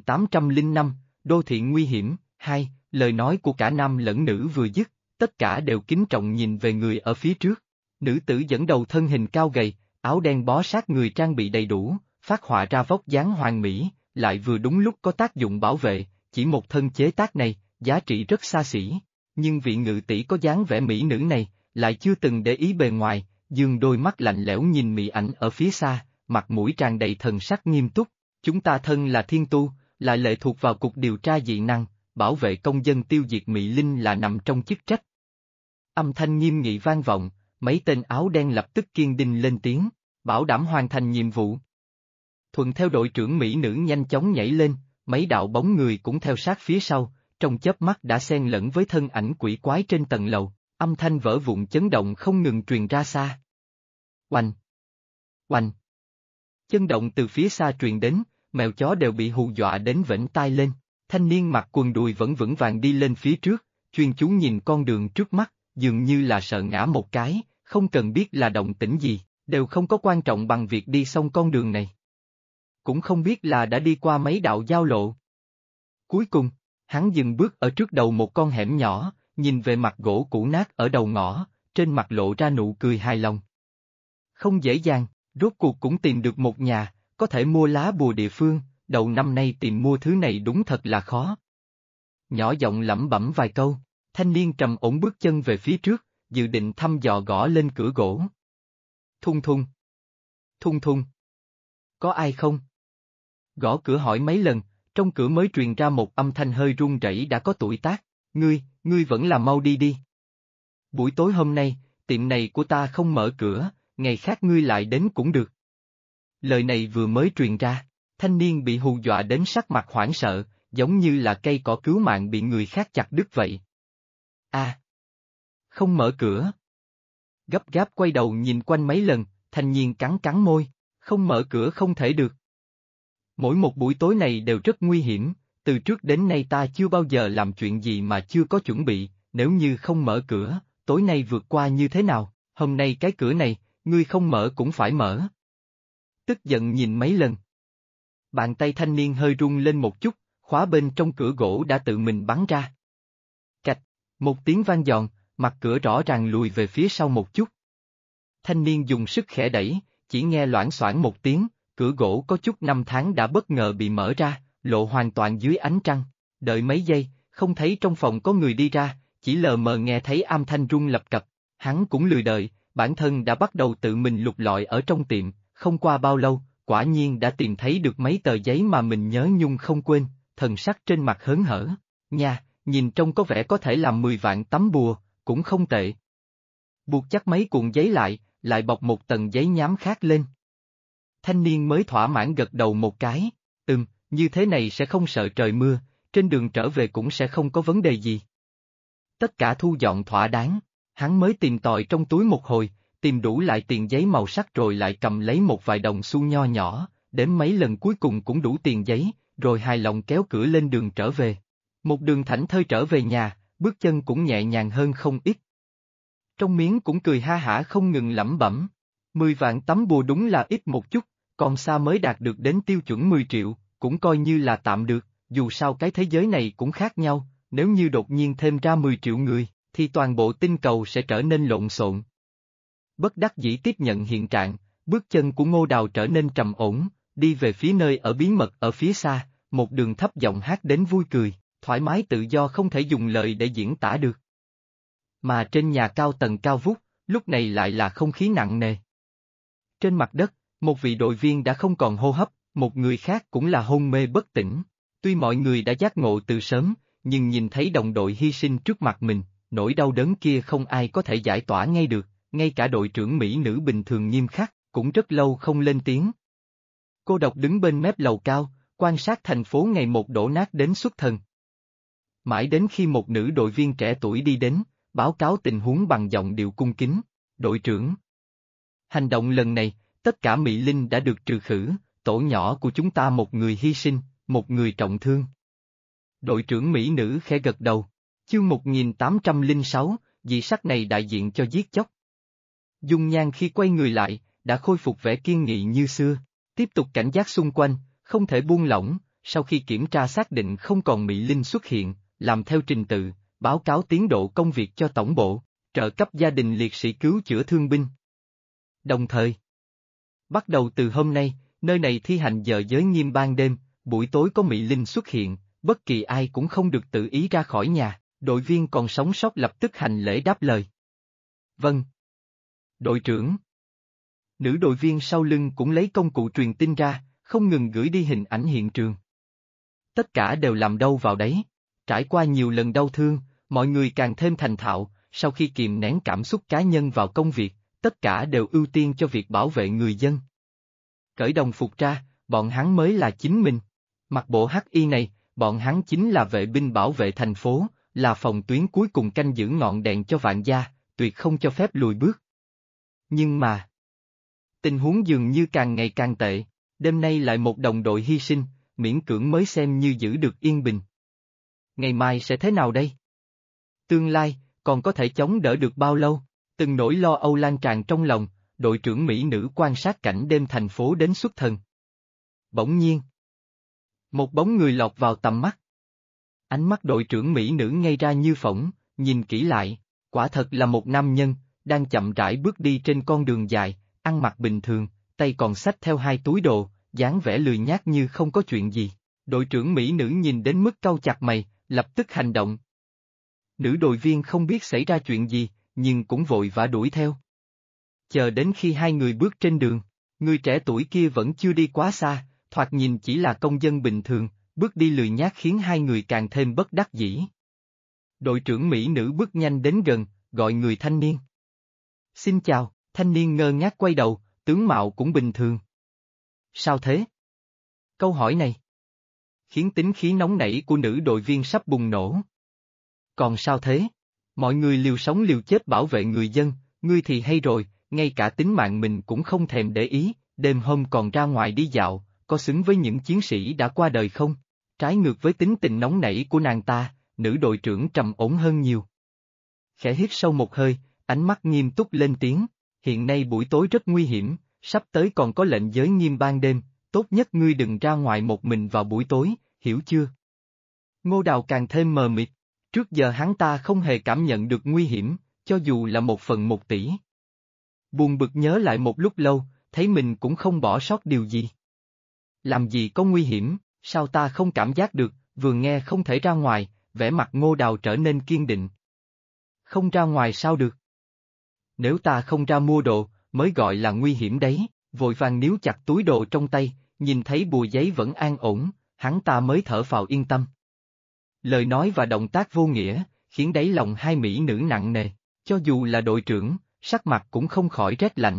1805, Đô thị nguy hiểm, 2, lời nói của cả nam lẫn nữ vừa dứt, tất cả đều kính trọng nhìn về người ở phía trước. Nữ tử dẫn đầu thân hình cao gầy, áo đen bó sát người trang bị đầy đủ, phát họa ra vóc dáng hoàn mỹ, lại vừa đúng lúc có tác dụng bảo vệ, chỉ một thân chế tác này, giá trị rất xa xỉ. Nhưng vị ngự tỷ có dáng vẻ mỹ nữ này, lại chưa từng để ý bề ngoài, dương đôi mắt lạnh lẽo nhìn mỹ ảnh ở phía xa, mặt mũi tràn đầy thần sắc nghiêm túc. Chúng ta thân là thiên tu, lại lệ thuộc vào cục điều tra dị năng, bảo vệ công dân tiêu diệt Mỹ Linh là nằm trong chức trách. Âm thanh nghiêm nghị vang vọng, mấy tên áo đen lập tức kiên định lên tiếng, bảo đảm hoàn thành nhiệm vụ. Thuận theo đội trưởng Mỹ nữ nhanh chóng nhảy lên, mấy đạo bóng người cũng theo sát phía sau, trong chớp mắt đã xen lẫn với thân ảnh quỷ quái trên tầng lầu, âm thanh vỡ vụn chấn động không ngừng truyền ra xa. Oanh! Oanh! Chấn động từ phía xa truyền đến, mèo chó đều bị hù dọa đến vểnh tai lên. Thanh niên mặc quần đùi vẫn vững vàng đi lên phía trước, chuyên chú nhìn con đường trước mắt, dường như là sợ ngã một cái, không cần biết là động tĩnh gì, đều không có quan trọng bằng việc đi xong con đường này. Cũng không biết là đã đi qua mấy đạo giao lộ. Cuối cùng, hắn dừng bước ở trước đầu một con hẻm nhỏ, nhìn về mặt gỗ cũ nát ở đầu ngõ, trên mặt lộ ra nụ cười hài lòng. Không dễ dàng, rốt cuộc cũng tìm được một nhà, có thể mua lá bùa địa phương, đầu năm nay tìm mua thứ này đúng thật là khó. Nhỏ giọng lẩm bẩm vài câu, thanh niên trầm ổn bước chân về phía trước, dự định thăm dò gõ lên cửa gỗ. Thung thung. Thung thung. Có ai không? Gõ cửa hỏi mấy lần, trong cửa mới truyền ra một âm thanh hơi run rẩy đã có tuổi tác, ngươi vẫn là mau đi đi. Buổi tối hôm nay, tiệm này của ta không mở cửa, ngày khác ngươi lại đến cũng được. Lời này vừa mới truyền ra, thanh niên bị hù dọa đến sắc mặt hoảng sợ, giống như là cây cỏ cứu mạng bị người khác chặt đứt vậy. Không mở cửa. Gấp gáp quay đầu nhìn quanh mấy lần, thanh niên cắn cắn môi, không mở cửa không thể được. Mỗi một buổi tối này đều rất nguy hiểm, từ trước đến nay ta chưa bao giờ làm chuyện gì mà chưa có chuẩn bị, nếu như không mở cửa, tối nay vượt qua như thế nào, hôm nay cái cửa này, ngươi không mở cũng phải mở. Tức giận nhìn mấy lần. Bàn tay thanh niên hơi rung lên một chút, khóa bên trong cửa gỗ đã tự mình bắn ra. Cạch, một tiếng vang giòn, mặt cửa rõ ràng lùi về phía sau một chút. Thanh niên dùng sức khẽ đẩy, chỉ nghe loảng xoảng một tiếng, cửa gỗ có chút năm tháng đã bất ngờ bị mở ra, lộ hoàn toàn dưới ánh trăng. Đợi mấy giây, không thấy trong phòng có người đi ra, chỉ lờ mờ nghe thấy âm thanh rung lập cập. Hắn cũng lười đợi, bản thân đã bắt đầu tự mình lục lọi ở trong tiệm, không qua bao lâu, quả nhiên đã tìm thấy được mấy tờ giấy mà mình nhớ nhung không quên, thần sắc trên mặt hớn hở. Nha, nhìn trông có vẻ có thể làm 10 vạn tấm bùa, cũng không tệ. Buộc chắc mấy cuộn giấy lại bọc một tầng giấy nhám khác lên. Thanh niên mới thỏa mãn gật đầu một cái, như thế này sẽ không sợ trời mưa, trên đường trở về cũng sẽ không có vấn đề gì. Tất cả thu dọn thỏa đáng, hắn mới tìm tòi trong túi một hồi, tìm đủ lại tiền giấy màu sắc rồi lại cầm lấy một vài đồng xu nho nhỏ, đếm mấy lần cuối cùng cũng đủ tiền giấy, rồi hài lòng kéo cửa lên đường trở về. Một đường thảnh thơi trở về nhà, bước chân cũng nhẹ nhàng hơn không ít. Trong miếng cũng cười ha hả không ngừng lẩm bẩm, 10 vạn tấm bùa đúng là ít một chút, còn xa mới đạt được đến tiêu chuẩn 10 triệu, cũng coi như là tạm được, dù sao cái thế giới này cũng khác nhau, nếu như đột nhiên thêm ra 10 triệu người, thì toàn bộ tinh cầu sẽ trở nên lộn xộn. Bất đắc dĩ tiếp nhận hiện trạng, bước chân của Ngô Đào trở nên trầm ổn, đi về phía nơi ở bí mật ở phía xa, một đường thấp giọng hát đến vui cười, thoải mái tự do không thể dùng lời để diễn tả được. Mà trên nhà cao tầng cao vút, lúc này lại là không khí nặng nề. Trên mặt đất, một vị đội viên đã không còn hô hấp, một người khác cũng là hôn mê bất tỉnh. Tuy mọi người đã giác ngộ từ sớm, nhưng nhìn thấy đồng đội hy sinh trước mặt mình, nỗi đau đớn kia không ai có thể giải tỏa ngay được, ngay cả đội trưởng mỹ nữ bình thường nghiêm khắc, cũng rất lâu không lên tiếng. Cô độc đứng bên mép lầu cao, quan sát thành phố ngày một đổ nát đến xuất thần. Mãi đến khi một nữ đội viên trẻ tuổi đi đến, báo cáo tình huống bằng giọng điệu cung kính, đội trưởng. Hành động lần này, tất cả Mỹ Linh đã được trừ khử, tổ nhỏ của chúng ta một người hy sinh, một người trọng thương. Đội trưởng Mỹ nữ khẽ gật đầu, chương 1806, dị sắc này đại diện cho giết chóc. Dung Nhan khi quay người lại, đã khôi phục vẻ kiên nghị như xưa, tiếp tục cảnh giác xung quanh, không thể buông lỏng, sau khi kiểm tra xác định không còn Mỹ Linh xuất hiện, làm theo trình tự, báo cáo tiến độ công việc cho tổng bộ, trợ cấp gia đình liệt sĩ cứu chữa thương binh. Đồng thời, bắt đầu từ hôm nay, nơi này thi hành giờ giới nghiêm ban đêm, buổi tối có Mỹ Linh xuất hiện, bất kỳ ai cũng không được tự ý ra khỏi nhà, đội viên còn sống sót lập tức hành lễ đáp lời. Vâng. Đội trưởng. Nữ đội viên sau lưng cũng lấy công cụ truyền tin ra, không ngừng gửi đi hình ảnh hiện trường. Tất cả đều làm đâu vào đấy, trải qua nhiều lần đau thương, mọi người càng thêm thành thạo, sau khi kìm nén cảm xúc cá nhân vào công việc, tất cả đều ưu tiên cho việc bảo vệ người dân. Cởi đồng phục ra, bọn hắn mới là chính mình. Mặc bộ hắc y này, bọn hắn chính là vệ binh bảo vệ thành phố, là phòng tuyến cuối cùng canh giữ ngọn đèn cho vạn gia, tuyệt không cho phép lùi bước. Nhưng mà, tình huống dường như càng ngày càng tệ, đêm nay lại một đồng đội hy sinh, miễn cưỡng mới xem như giữ được yên bình. Ngày mai sẽ thế nào đây? Tương lai, còn có thể chống đỡ được bao lâu? Từng nỗi lo âu lan tràn trong lòng, đội trưởng mỹ nữ quan sát cảnh đêm thành phố đến xuất thần. Bỗng nhiên, một bóng người lọt vào tầm mắt. Ánh mắt đội trưởng mỹ nữ ngây ra như phỗng, nhìn kỹ lại, quả thật là một nam nhân, đang chậm rãi bước đi trên con đường dài, ăn mặc bình thường, tay còn xách theo hai túi đồ, dáng vẻ lười nhác như không có chuyện gì. Đội trưởng mỹ nữ nhìn đến mức cau chặt mày, lập tức hành động. Nữ đội viên không biết xảy ra chuyện gì, nhưng cũng vội vã đuổi theo. Chờ đến khi hai người bước trên đường, người trẻ tuổi kia vẫn chưa đi quá xa, thoạt nhìn chỉ là công dân bình thường, bước đi lười nhác khiến hai người càng thêm bất đắc dĩ. Đội trưởng mỹ nữ bước nhanh đến gần, gọi người thanh niên. Xin chào, thanh niên ngơ ngác quay đầu, tướng mạo cũng bình thường. Sao thế? Câu hỏi này khiến tính khí nóng nảy của nữ đội viên sắp bùng nổ. Còn sao thế? Mọi người liều sống liều chết bảo vệ người dân, ngươi thì hay rồi, ngay cả tính mạng mình cũng không thèm để ý, đêm hôm còn ra ngoài đi dạo, có xứng với những chiến sĩ đã qua đời không? Trái ngược với tính tình nóng nảy của nàng ta, nữ đội trưởng trầm ổn hơn nhiều. Khẽ hít sâu một hơi, ánh mắt nghiêm túc lên tiếng, hiện nay buổi tối rất nguy hiểm, sắp tới còn có lệnh giới nghiêm ban đêm, tốt nhất ngươi đừng ra ngoài một mình vào buổi tối, hiểu chưa? Ngô Đào càng thêm mờ mịt, trước giờ hắn ta không hề cảm nhận được nguy hiểm, cho dù là 1/1 tỷ. Buồn bực nhớ lại một lúc lâu, thấy mình cũng không bỏ sót điều gì. Làm gì có nguy hiểm, sao ta không cảm giác được, vừa nghe không thể ra ngoài, vẻ mặt Ngô Đào trở nên kiên định. Không ra ngoài sao được? Nếu ta không ra mua đồ, mới gọi là nguy hiểm đấy, vội vàng níu chặt túi đồ trong tay, nhìn thấy bùa giấy vẫn an ổn, hắn ta mới thở phào yên tâm. Lời nói và động tác vô nghĩa, khiến đáy lòng hai mỹ nữ nặng nề, cho dù là đội trưởng, sắc mặt cũng không khỏi rét lạnh.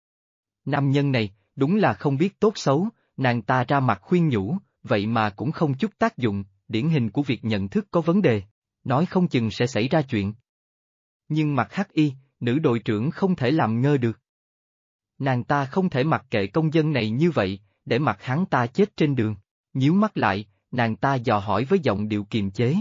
Nam nhân này, đúng là không biết tốt xấu, nàng ta ra mặt khuyên nhủ, vậy mà cũng không chút tác dụng, điển hình của việc nhận thức có vấn đề, nói không chừng sẽ xảy ra chuyện. Nhưng mặt hắc y, nữ đội trưởng không thể làm ngơ được. Nàng ta không thể mặc kệ công dân này như vậy, để mặc hắn ta chết trên đường. Nhíu mắt lại, nàng ta dò hỏi với giọng điệu kiềm chế.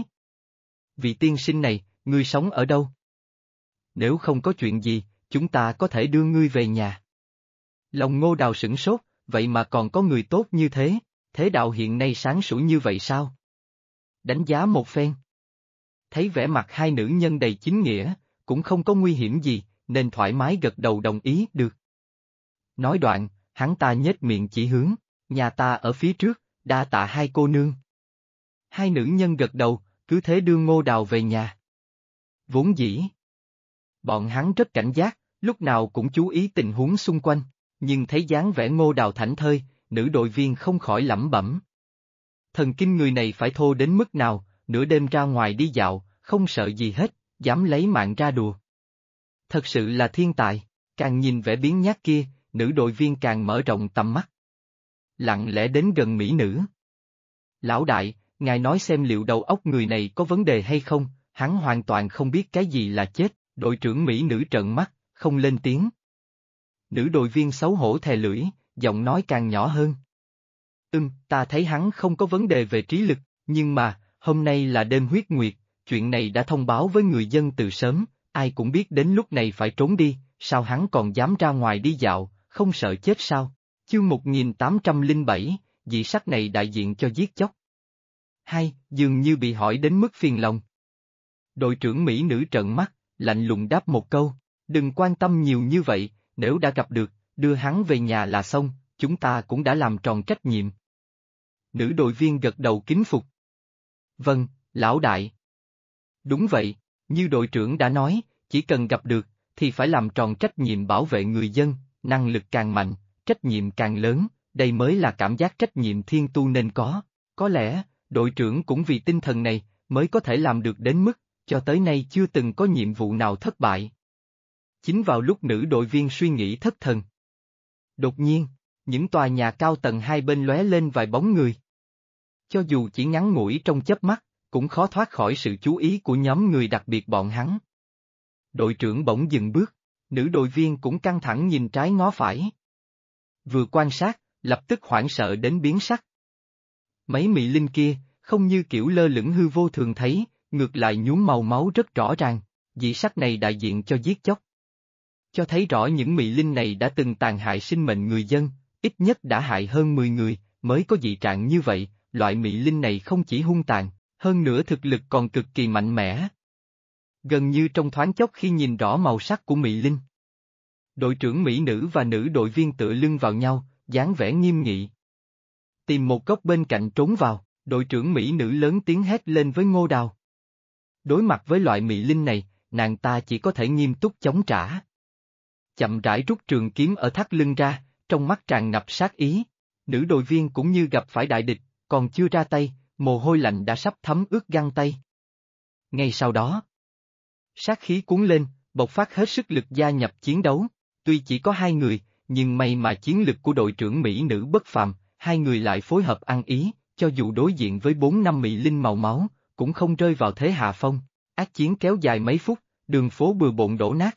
Vị tiên sinh này, ngươi sống ở đâu? Nếu không có chuyện gì, chúng ta có thể đưa ngươi về nhà. Lòng Ngô Đào sửng sốt, vậy mà còn có người tốt như thế, thế đạo hiện nay sáng sủa như vậy sao? Đánh giá một phen. Thấy vẻ mặt hai nữ nhân đầy chính nghĩa, cũng không có nguy hiểm gì, nên thoải mái gật đầu đồng ý được. Nói đoạn, hắn ta nhếch miệng chỉ hướng, nhà ta ở phía trước, đa tạ hai cô nương. Hai nữ nhân gật đầu, cứ thế đưa Ngô Đào về nhà. Vốn dĩ, bọn hắn rất cảnh giác, lúc nào cũng chú ý tình huống xung quanh, nhưng thấy dáng vẻ Ngô Đào thảnh thơi, nữ đội viên không khỏi lẩm bẩm. Thần kinh người này phải thô đến mức nào, nửa đêm ra ngoài đi dạo, không sợ gì hết, dám lấy mạng ra đùa. Thật sự là thiên tài, càng nhìn vẻ biến nhát kia, nữ đội viên càng mở rộng tầm mắt. Lặng lẽ đến gần mỹ nữ. Lão đại, ngài nói xem liệu đầu óc người này có vấn đề hay không, hắn hoàn toàn không biết cái gì là chết, đội trưởng mỹ nữ trợn mắt, không lên tiếng. Nữ đội viên xấu hổ thè lưỡi, giọng nói càng nhỏ hơn. Ta thấy hắn không có vấn đề về trí lực, nhưng mà, hôm nay là đêm huyết nguyệt, chuyện này đã thông báo với người dân từ sớm, ai cũng biết đến lúc này phải trốn đi, sao hắn còn dám ra ngoài đi dạo, không sợ chết sao? Chương 1807, dị sắc này đại diện cho giết chóc. Hai, dường như bị hỏi đến mức phiền lòng. Đội trưởng mỹ nữ trợn mắt, lạnh lùng đáp một câu, đừng quan tâm nhiều như vậy, nếu đã gặp được, đưa hắn về nhà là xong, chúng ta cũng đã làm tròn trách nhiệm. Nữ đội viên gật đầu kính phục. Vâng, lão đại. Đúng vậy, như đội trưởng đã nói, chỉ cần gặp được, thì phải làm tròn trách nhiệm bảo vệ người dân, năng lực càng mạnh, trách nhiệm càng lớn, đây mới là cảm giác trách nhiệm thiên tu nên có lẽ, đội trưởng cũng vì tinh thần này, mới có thể làm được đến mức, cho tới nay chưa từng có nhiệm vụ nào thất bại. Chính vào lúc nữ đội viên suy nghĩ thất thần. Đột nhiên, những tòa nhà cao tầng hai bên lóe lên vài bóng người. Cho dù chỉ ngắn ngủi trong chớp mắt, cũng khó thoát khỏi sự chú ý của nhóm người đặc biệt bọn hắn. Đội trưởng bỗng dừng bước, nữ đội viên cũng căng thẳng nhìn trái ngó phải. Vừa quan sát, lập tức hoảng sợ đến biến sắc. Mấy mị linh kia, không như kiểu lơ lửng hư vô thường thấy, ngược lại nhuốm màu máu rất rõ ràng, dị sắc này đại diện cho giết chóc. Cho thấy rõ những mị linh này đã từng tàn hại sinh mệnh người dân, ít nhất đã hại hơn 10 người, mới có dị trạng như vậy, loại mị linh này không chỉ hung tàn, hơn nữa thực lực còn cực kỳ mạnh mẽ. Gần như trong thoáng chốc khi nhìn rõ màu sắc của mị linh. Đội trưởng mỹ nữ và nữ đội viên tựa lưng vào nhau, dáng vẻ nghiêm nghị. Tìm một góc bên cạnh trốn vào, đội trưởng mỹ nữ lớn tiếng hét lên với Ngô Đào. Đối mặt với loại mị linh này, nàng ta chỉ có thể nghiêm túc chống trả. Chậm rãi rút trường kiếm ở thắt lưng ra, trong mắt tràn ngập sát ý. Nữ đội viên cũng như gặp phải đại địch, còn chưa ra tay, mồ hôi lạnh đã sắp thấm ướt găng tay. Ngay sau đó, sát khí cuốn lên, bộc phát hết sức lực gia nhập chiến đấu. Tuy chỉ có 2 người, nhưng may mà chiến lực của đội trưởng mỹ nữ bất phàm, 2 người lại phối hợp ăn ý, cho dù đối diện với 4-5 mị linh màu máu, cũng không rơi vào thế hạ phong. Ác chiến kéo dài mấy phút, đường phố bừa bộn đổ nát.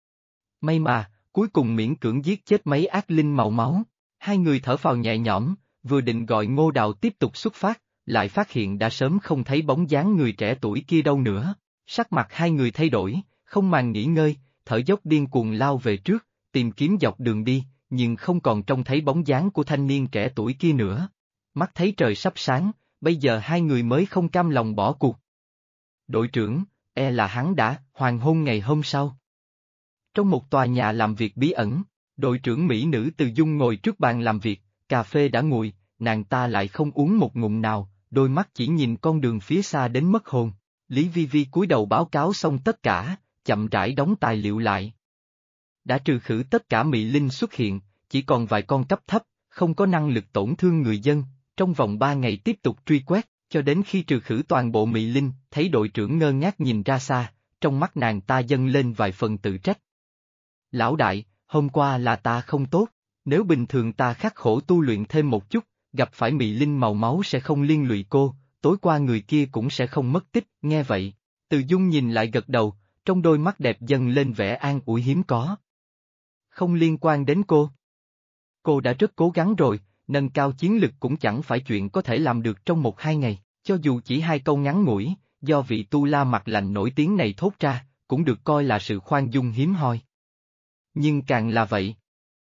May mà, cuối cùng miễn cưỡng giết chết mấy ác linh màu máu. 2 người thở phào nhẹ nhõm, vừa định gọi Ngô Đào tiếp tục xuất phát, lại phát hiện đã sớm không thấy bóng dáng người trẻ tuổi kia đâu nữa. Sắc mặt 2 người thay đổi, không màng nghỉ ngơi, thở dốc điên cuồng lao về trước, tìm kiếm dọc đường đi, nhưng không còn trông thấy bóng dáng của thanh niên trẻ tuổi kia nữa. Mắt thấy trời sắp sáng, bây giờ 2 người mới không cam lòng bỏ cuộc. Đội trưởng, là hắn đã hoàng hôn ngày hôm sau. Trong một tòa nhà làm việc bí ẩn, đội trưởng mỹ nữ Từ Dung ngồi trước bàn làm việc, cà phê đã nguội, nàng ta lại không uống một ngụm nào, đôi mắt chỉ nhìn con đường phía xa đến mất hồn. Lý Vi Vi cúi đầu báo cáo xong tất cả, chậm rãi đóng tài liệu lại. Đã trừ khử tất cả mị linh xuất hiện, chỉ còn vài con cấp thấp, không có năng lực tổn thương người dân, trong vòng 3 ngày tiếp tục truy quét, cho đến khi trừ khử toàn bộ mị linh, thấy đội trưởng ngơ ngác nhìn ra xa, trong mắt nàng ta dâng lên vài phần tự trách. Lão đại, hôm qua là ta không tốt, nếu bình thường ta khắc khổ tu luyện thêm một chút, gặp phải mị linh màu máu sẽ không liên lụy cô, tối qua người kia cũng sẽ không mất tích, nghe vậy. Từ Dung nhìn lại gật đầu, trong đôi mắt đẹp dâng lên vẻ an ủi hiếm có. Không liên quan đến cô. Cô đã rất cố gắng rồi, nâng cao chiến lực cũng chẳng phải chuyện có thể làm được trong 1-2 ngày, cho dù chỉ 2 câu ngắn ngủi, do vị tu la mặt lạnh nổi tiếng này thốt ra, cũng được coi là sự khoan dung hiếm hoi. Nhưng càng là vậy,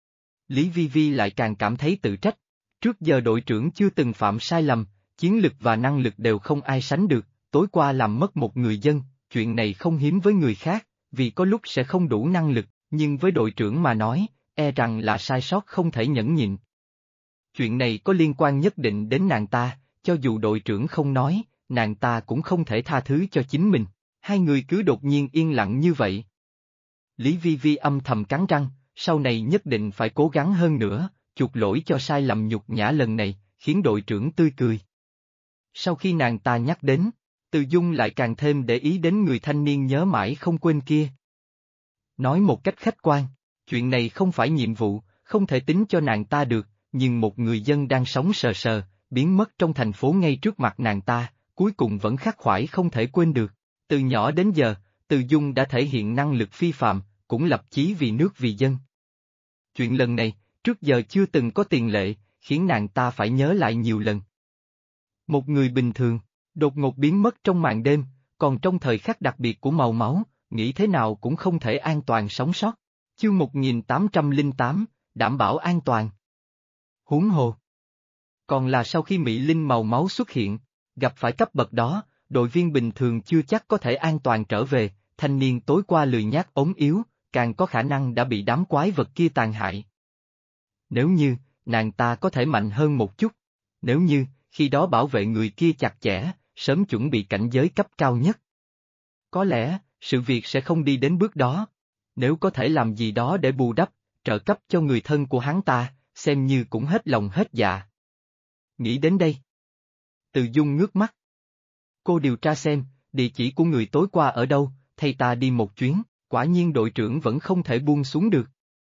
Lý Vi Vi lại càng cảm thấy tự trách. Trước giờ đội trưởng chưa từng phạm sai lầm, chiến lực và năng lực đều không ai sánh được, tối qua làm mất một người dân, chuyện này không hiếm với người khác, vì có lúc sẽ không đủ năng lực, nhưng với đội trưởng mà nói, rằng là sai sót không thể nhẫn nhịn. Chuyện này có liên quan nhất định đến nàng ta, cho dù đội trưởng không nói, nàng ta cũng không thể tha thứ cho chính mình. 2 người cứ đột nhiên yên lặng như vậy. Lý Vi Vi âm thầm cắn răng, sau này nhất định phải cố gắng hơn nữa, chuộc lỗi cho sai lầm nhục nhã lần này, khiến đội trưởng tươi cười. Sau khi nàng ta nhắc đến, Từ Dung lại càng thêm để ý đến người thanh niên nhớ mãi không quên kia. Nói một cách khách quan, chuyện này không phải nhiệm vụ, không thể tính cho nàng ta được, nhưng một người dân đang sống sờ sờ, biến mất trong thành phố ngay trước mặt nàng ta, cuối cùng vẫn khắc khoải không thể quên được. Từ nhỏ đến giờ, Từ Dung đã thể hiện năng lực phi phàm, cũng lập chí vì nước vì dân. Chuyện lần này, trước giờ chưa từng có tiền lệ, khiến nàng ta phải nhớ lại nhiều lần. Một người bình thường, đột ngột biến mất trong màn đêm, còn trong thời khắc đặc biệt của màu máu, nghĩ thế nào cũng không thể an toàn sống sót. Chương 1808, đảm bảo an toàn. Huống hồ. Còn là sau khi Mỹ Linh màu máu xuất hiện, gặp phải cấp bậc đó, đội viên bình thường chưa chắc có thể an toàn trở về, thanh niên tối qua lười nhác ốm yếu, càng có khả năng đã bị đám quái vật kia tàn hại. Nếu như, nàng ta có thể mạnh hơn một chút, nếu như, khi đó bảo vệ người kia chặt chẽ, sớm chuẩn bị cảnh giới cấp cao nhất. Có lẽ, sự việc sẽ không đi đến bước đó. Nếu có thể làm gì đó để bù đắp, trợ cấp cho người thân của hắn ta, xem như cũng hết lòng hết dạ. Nghĩ đến đây, Từ Dung ngước mắt. Cô điều tra xem, địa chỉ của người tối qua ở đâu, thay ta đi một chuyến, quả nhiên đội trưởng vẫn không thể buông xuống được.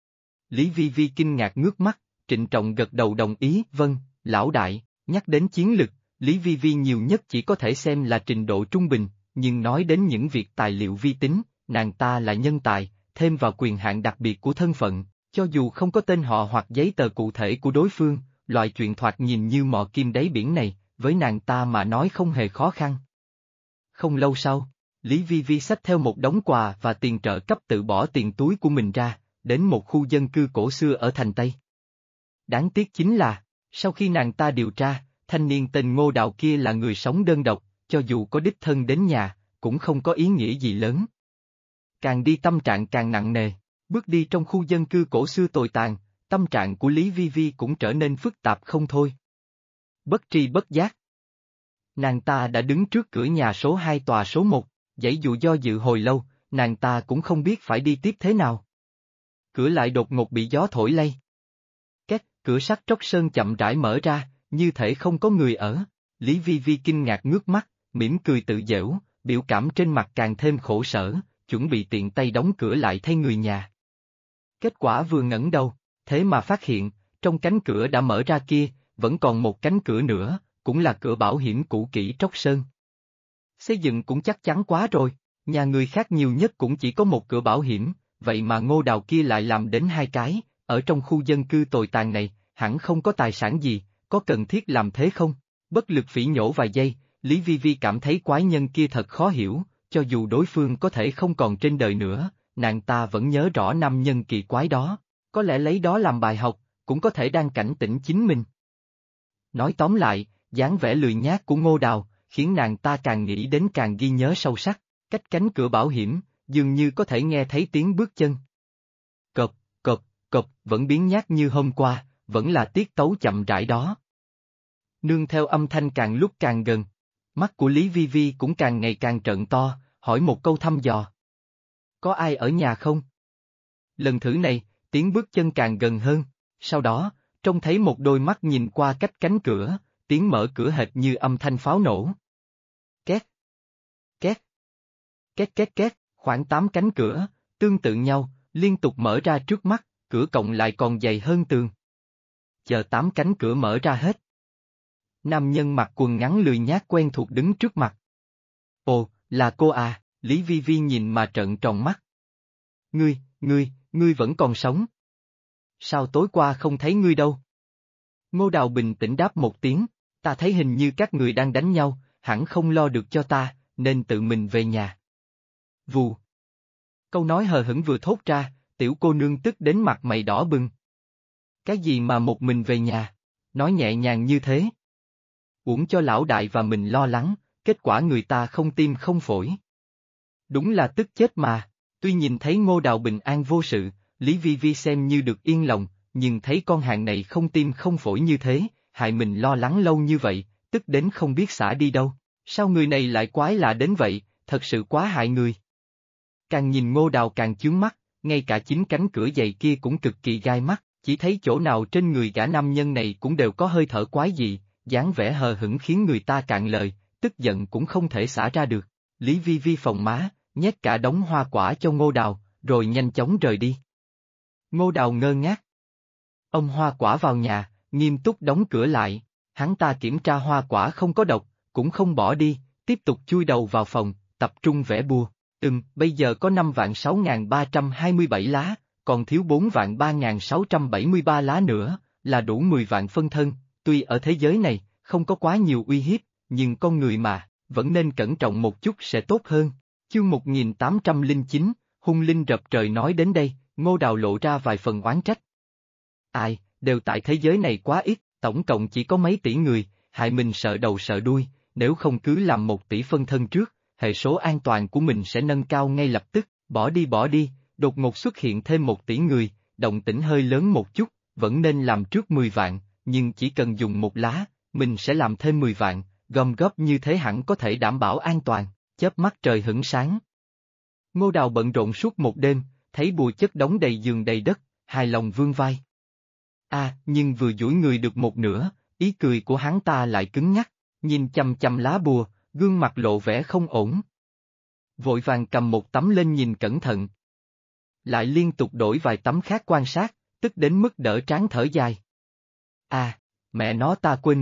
Lý Vi Vi kinh ngạc ngước mắt, trịnh trọng gật đầu đồng ý, vâng, lão đại, nhắc đến chiến lực, Lý Vi Vi nhiều nhất chỉ có thể xem là trình độ trung bình, nhưng nói đến những việc tài liệu vi tính, nàng ta là nhân tài, thêm vào quyền hạn đặc biệt của thân phận, cho dù không có tên họ hoặc giấy tờ cụ thể của đối phương, loại chuyện thoạt nhìn như mò kim đáy biển này, với nàng ta mà nói không hề khó khăn. Không lâu sau, Lý Vi Vi xách theo một đống quà và tiền trợ cấp tự bỏ tiền túi của mình ra, đến một khu dân cư cổ xưa ở thành Tây. Đáng tiếc chính là, sau khi nàng ta điều tra, thanh niên tên Ngô Đào kia là người sống đơn độc, cho dù có đích thân đến nhà, cũng không có ý nghĩa gì lớn. Càng đi tâm trạng càng nặng nề, bước đi trong khu dân cư cổ xưa tồi tàn, tâm trạng của Lý Vi Vi cũng trở nên phức tạp không thôi. Bất tri bất giác, nàng ta đã đứng trước cửa nhà số 2 tòa số 1, giãy dụ do dự hồi lâu, nàng ta cũng không biết phải đi tiếp thế nào. Cửa lại đột ngột bị gió thổi lay. Két, cửa sắt tróc sơn chậm rãi mở ra, như thể không có người ở. Lý Vi Vi kinh ngạc ngước mắt, mỉm cười tự giễu, biểu cảm trên mặt càng thêm khổ sở, chuẩn bị tiện tay đóng cửa lại thay người nhà. Kết quả vừa ngẩng đầu, thế mà phát hiện, trong cánh cửa đã mở ra kia, vẫn còn một cánh cửa nữa, cũng là cửa bảo hiểm cũ kỹ tróc sơn. Xây dựng cũng chắc chắn quá rồi, nhà người khác nhiều nhất cũng chỉ có một cửa bảo hiểm, vậy mà Ngô Đào kia lại làm đến 2 cái, ở trong khu dân cư tồi tàn này, hẳn không có tài sản gì, có cần thiết làm thế không? Bất lực phỉ nhổ vài giây, Lý Vi Vi cảm thấy quái nhân kia thật khó hiểu, cho dù đối phương có thể không còn trên đời nữa, nàng ta vẫn nhớ rõ nam nhân kỳ quái đó, có lẽ lấy đó làm bài học, cũng có thể đang cảnh tỉnh chính mình. Nói tóm lại, dáng vẻ lười nhác của Ngô Đào, khiến nàng ta càng nghĩ đến càng ghi nhớ sâu sắc, cách cánh cửa bảo hiểm, dường như có thể nghe thấy tiếng bước chân. Cộp, cộp, cộp, vẫn biến nhát như hôm qua, vẫn là tiết tấu chậm rãi đó. Nương theo âm thanh càng lúc càng gần, mắt của Lý Vi Vi cũng càng ngày càng trợn to, hỏi một câu thăm dò. Có ai ở nhà không? Lần thử này, tiếng bước chân càng gần hơn, sau đó, trông thấy một đôi mắt nhìn qua cách cánh cửa, tiếng mở cửa hệt như âm thanh pháo nổ. Két. Két. Két két két, khoảng 8 cánh cửa, tương tự nhau, liên tục mở ra trước mắt, cửa cộng lại còn dày hơn tường. Chờ 8 cánh cửa mở ra hết. Nam nhân mặc quần ngắn lười nhác quen thuộc đứng trước mặt. Ồ, là cô à, Lý Vi Vi nhìn mà trợn tròn mắt. Ngươi vẫn còn sống. Sao tối qua không thấy ngươi đâu? Ngô Đào bình tĩnh đáp một tiếng, ta thấy hình như các người đang đánh nhau, hẳn không lo được cho ta, nên tự mình về nhà. Vù. Câu nói hờ hững vừa thốt ra, tiểu cô nương tức đến mặt mày đỏ bừng. Cái gì mà một mình về nhà? Nói nhẹ nhàng như thế. Uổng cho lão đại và mình lo lắng, kết quả người ta không tim không phổi. Đúng là tức chết mà, tuy nhìn thấy Ngô Đào bình an vô sự, Lý Vi Vi xem như được yên lòng, nhưng thấy con hàng này không tim không phổi như thế, hại mình lo lắng lâu như vậy, tức đến không biết xả đi đâu. Sao người này lại quái lạ đến vậy, thật sự quá hại người. Càng nhìn Ngô Đào càng chướng mắt, ngay cả chính cánh cửa dày kia cũng cực kỳ gai mắt, chỉ thấy chỗ nào trên người gã nam nhân này cũng đều có hơi thở quái dị, dáng vẻ hờ hững khiến người ta cạn lời, tức giận cũng không thể xả ra được. Lý Vi Vi phồng má, nhét cả đống hoa quả cho Ngô Đào, rồi nhanh chóng rời đi. Ngô Đào ngơ ngác. Ông hoa quả vào nhà, nghiêm túc đóng cửa lại, hắn ta kiểm tra hoa quả không có độc, cũng không bỏ đi, tiếp tục chui đầu vào phòng, tập trung vẽ bùa. Bây giờ có 5.6.327 lá, còn thiếu 4.3.673 lá nữa, là đủ 10 vạn phân thân, tuy ở thế giới này, không có quá nhiều uy hiếp, nhưng con người mà, vẫn nên cẩn trọng một chút sẽ tốt hơn. Chương 1809, hung linh rập trời nói đến đây, Ngô Đào lộ ra vài phần oán trách. Ai, đều tại thế giới này quá ít, tổng cộng chỉ có mấy tỷ người, hại mình sợ đầu sợ đuôi, nếu không cứ làm 1 tỷ phân thân trước, hệ số an toàn của mình sẽ nâng cao ngay lập tức, bỏ đi, đột ngột xuất hiện thêm 1 tỷ người, động tĩnh hơi lớn một chút, vẫn nên làm trước 10 vạn, nhưng chỉ cần dùng 1 lá, mình sẽ làm thêm 10 vạn, gom góp như thế hẳn có thể đảm bảo an toàn, chớp mắt trời hửng sáng. Ngô Đào bận rộn suốt một đêm, thấy bùa chất đống đầy giường đầy đất, hài lòng vươn vai. Nhưng vừa duỗi người được một nửa, ý cười của hắn ta lại cứng nhắc, nhìn chằm chằm lá bùa, gương mặt lộ vẻ không ổn. Vội vàng cầm một tấm lên nhìn cẩn thận. Lại liên tục đổi vài tấm khác quan sát, tức đến mức đỡ trán thở dài. Mẹ nó ta quên mất,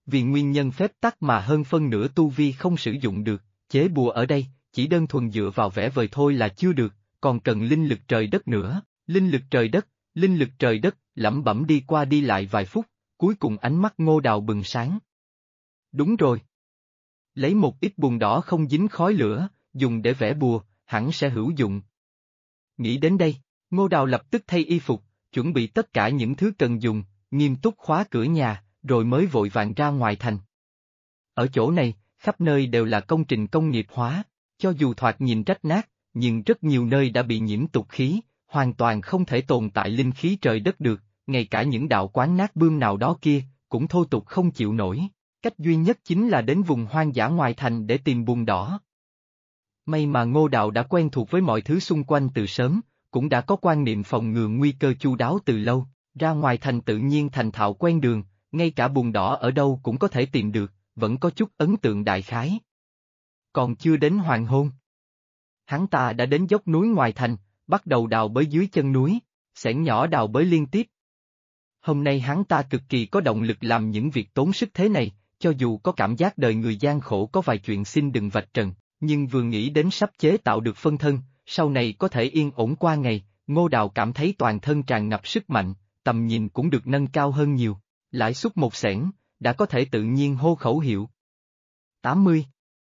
vì nguyên nhân phép tắc mà hơn phân nửa tu vi không sử dụng được, chế bùa ở đây, chỉ đơn thuần dựa vào vẻ vời thôi là chưa được, còn cần linh lực trời đất nữa, linh lực trời đất, linh lực trời đất, lẩm bẩm đi qua đi lại vài phút, cuối cùng ánh mắt Ngô Đào bừng sáng. Đúng rồi. Lấy một ít bùn đỏ không dính khói lửa, dùng để vẽ bùa, hẳn sẽ hữu dụng. Nghĩ đến đây, Ngô Đào lập tức thay y phục, chuẩn bị tất cả những thứ cần dùng, nghiêm túc khóa cửa nhà, rồi mới vội vàng ra ngoài thành. Ở chỗ này, khắp nơi đều là công trình công nghiệp hóa, cho dù thoạt nhìn rách nát, nhưng rất nhiều nơi đã bị nhiễm tục khí, hoàn toàn không thể tồn tại linh khí trời đất được, ngay cả những đạo quán nát bươm nào đó kia, cũng thô tục không chịu nổi. Cách duy nhất chính là đến vùng hoang dã ngoài thành để tìm bùn đỏ. May mà Ngô Đạo đã quen thuộc với mọi thứ xung quanh từ sớm, cũng đã có quan niệm phòng ngừa nguy cơ chu đáo từ lâu, ra ngoài thành tự nhiên thành thạo quen đường, ngay cả bùn đỏ ở đâu cũng có thể tìm được, vẫn có chút ấn tượng đại khái. Còn chưa đến hoàng hôn. Hắn ta đã đến dốc núi ngoài thành, bắt đầu đào bới dưới chân núi, xẻng nhỏ đào bới liên tiếp. Hôm nay hắn ta cực kỳ có động lực làm những việc tốn sức thế này, cho dù có cảm giác đời người gian khổ có vài chuyện xin đừng vạch trần, nhưng vừa nghĩ đến sắp chế tạo được phân thân, sau này có thể yên ổn qua ngày, Ngô Đào cảm thấy toàn thân tràn ngập sức mạnh, tầm nhìn cũng được nâng cao hơn nhiều, lãi suất một xẻng, đã có thể tự nhiên hô khẩu hiệu. 80.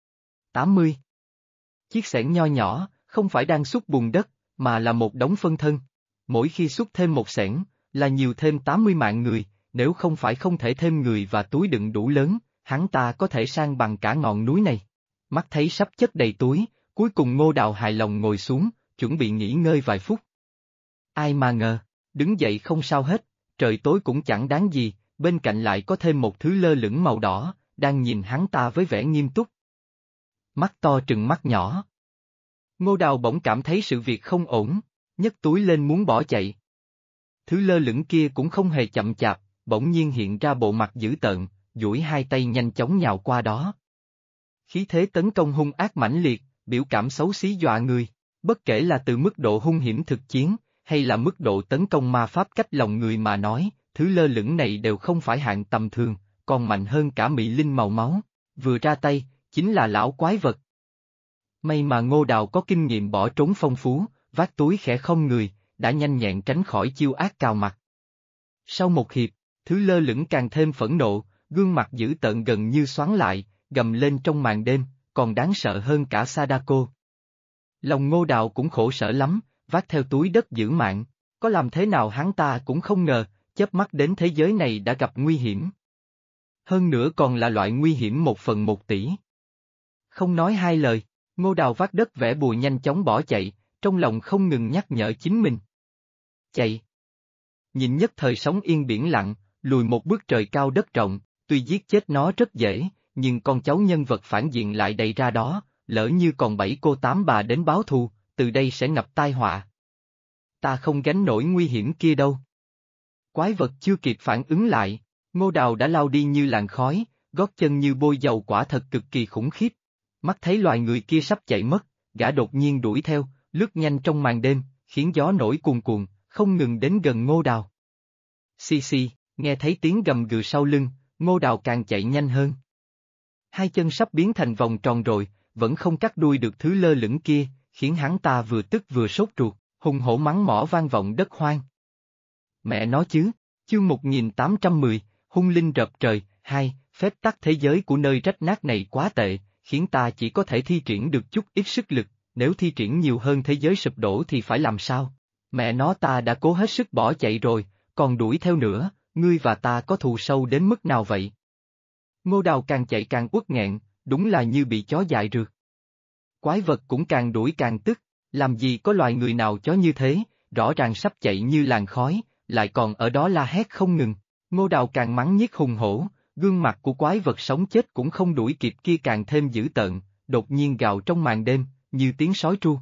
80. Chiếc xẻng nho nhỏ, không phải đang xúc bùn đất, mà là một đống phân thân. Mỗi khi xúc thêm một xẻng, là nhiều thêm 80 mạng người, nếu không phải không thể thêm người và túi đựng đủ lớn, hắn ta có thể san bằng cả ngọn núi này. Mắt thấy sắp chất đầy túi, cuối cùng Ngô Đào hài lòng ngồi xuống, chuẩn bị nghỉ ngơi vài phút. Ai mà ngờ, đứng dậy không sao hết, trời tối cũng chẳng đáng gì, bên cạnh lại có thêm một thứ lơ lửng màu đỏ, đang nhìn hắn ta với vẻ nghiêm túc. Mắt to trừng mắt nhỏ. Ngô Đào bỗng cảm thấy sự việc không ổn, nhấc túi lên muốn bỏ chạy. Thứ lơ lửng kia cũng không hề chậm chạp, bỗng nhiên hiện ra bộ mặt dữ tợn, duỗi hai tay nhanh chóng nhào qua đó. Khí thế tấn công hung ác mãnh liệt, biểu cảm xấu xí dọa người, bất kể là từ mức độ hung hiểm thực chiến, hay là mức độ tấn công ma pháp cách lòng người mà nói, thứ lơ lửng này đều không phải hạng tầm thường, còn mạnh hơn cả Mị Linh màu máu, vừa ra tay, chính là lão quái vật. May mà Ngô Đào có kinh nghiệm bỏ trốn phong phú, vác túi khẽ không người, đã nhanh nhẹn tránh khỏi chiêu ác cào mặt. Sau một hiệp, thứ lơ lửng càng thêm phẫn nộ, gương mặt dữ tợn gần như xoắn lại, gầm lên trong màn đêm, còn đáng sợ hơn cả Sadako. Lòng Ngô Đào cũng khổ sở lắm, vác theo túi đất giữ mạng, có làm thế nào hắn ta cũng không ngờ, chớp mắt đến thế giới này đã gặp nguy hiểm. Hơn nữa còn là loại nguy hiểm 1/1 tỷ. Không nói hai lời, Ngô Đào vác đất vẽ bùa nhanh chóng bỏ chạy, trong lòng không ngừng nhắc nhở chính mình. Chạy. Nhìn nhất thời sóng yên biển lặng, lùi một bước trời cao đất rộng, tuy giết chết nó rất dễ, nhưng con cháu nhân vật phản diện lại đầy ra đó, lỡ như còn 7 cô 8 bà đến báo thù, từ đây sẽ ngập tai họa. Ta không gánh nổi nguy hiểm kia đâu. Quái vật chưa kịp phản ứng lại, Ngô Đào đã lao đi như làn khói, gót chân như bôi dầu quả thật cực kỳ khủng khiếp. Mắt thấy loài người kia sắp chạy mất, gã đột nhiên đuổi theo, lướt nhanh trong màn đêm, khiến gió nổi cuồn cuộn, không ngừng đến gần Ngô Đào. Xì xì, nghe thấy tiếng gầm gừ sau lưng, Ngô Đào càng chạy nhanh hơn. Hai chân sắp biến thành vòng tròn rồi, vẫn không cắt đuôi được thứ lơ lửng kia, khiến hắn ta vừa tức vừa sốt ruột, hùng hổ mắng mỏ vang vọng đất hoang. Mẹ nó chứ, chương 1810, hung linh rợp trời, 2, phép tắc thế giới của nơi rách nát này quá tệ, khiến ta chỉ có thể thi triển được chút ít sức lực, nếu thi triển nhiều hơn thế giới sụp đổ thì phải làm sao? Mẹ nó ta đã cố hết sức bỏ chạy rồi, còn đuổi theo nữa, ngươi và ta có thù sâu đến mức nào vậy? Ngô Đào càng chạy càng uất nghẹn, đúng là như bị chó dại rượt. Quái vật cũng càng đuổi càng tức, làm gì có loài người nào chó như thế, rõ ràng sắp chạy như làn khói, lại còn ở đó la hét không ngừng. Ngô Đào càng mắng nhiếc hùng hổ, gương mặt của quái vật sống chết cũng không đuổi kịp kia càng thêm dữ tợn, đột nhiên gào trong màn đêm, như tiếng sói tru.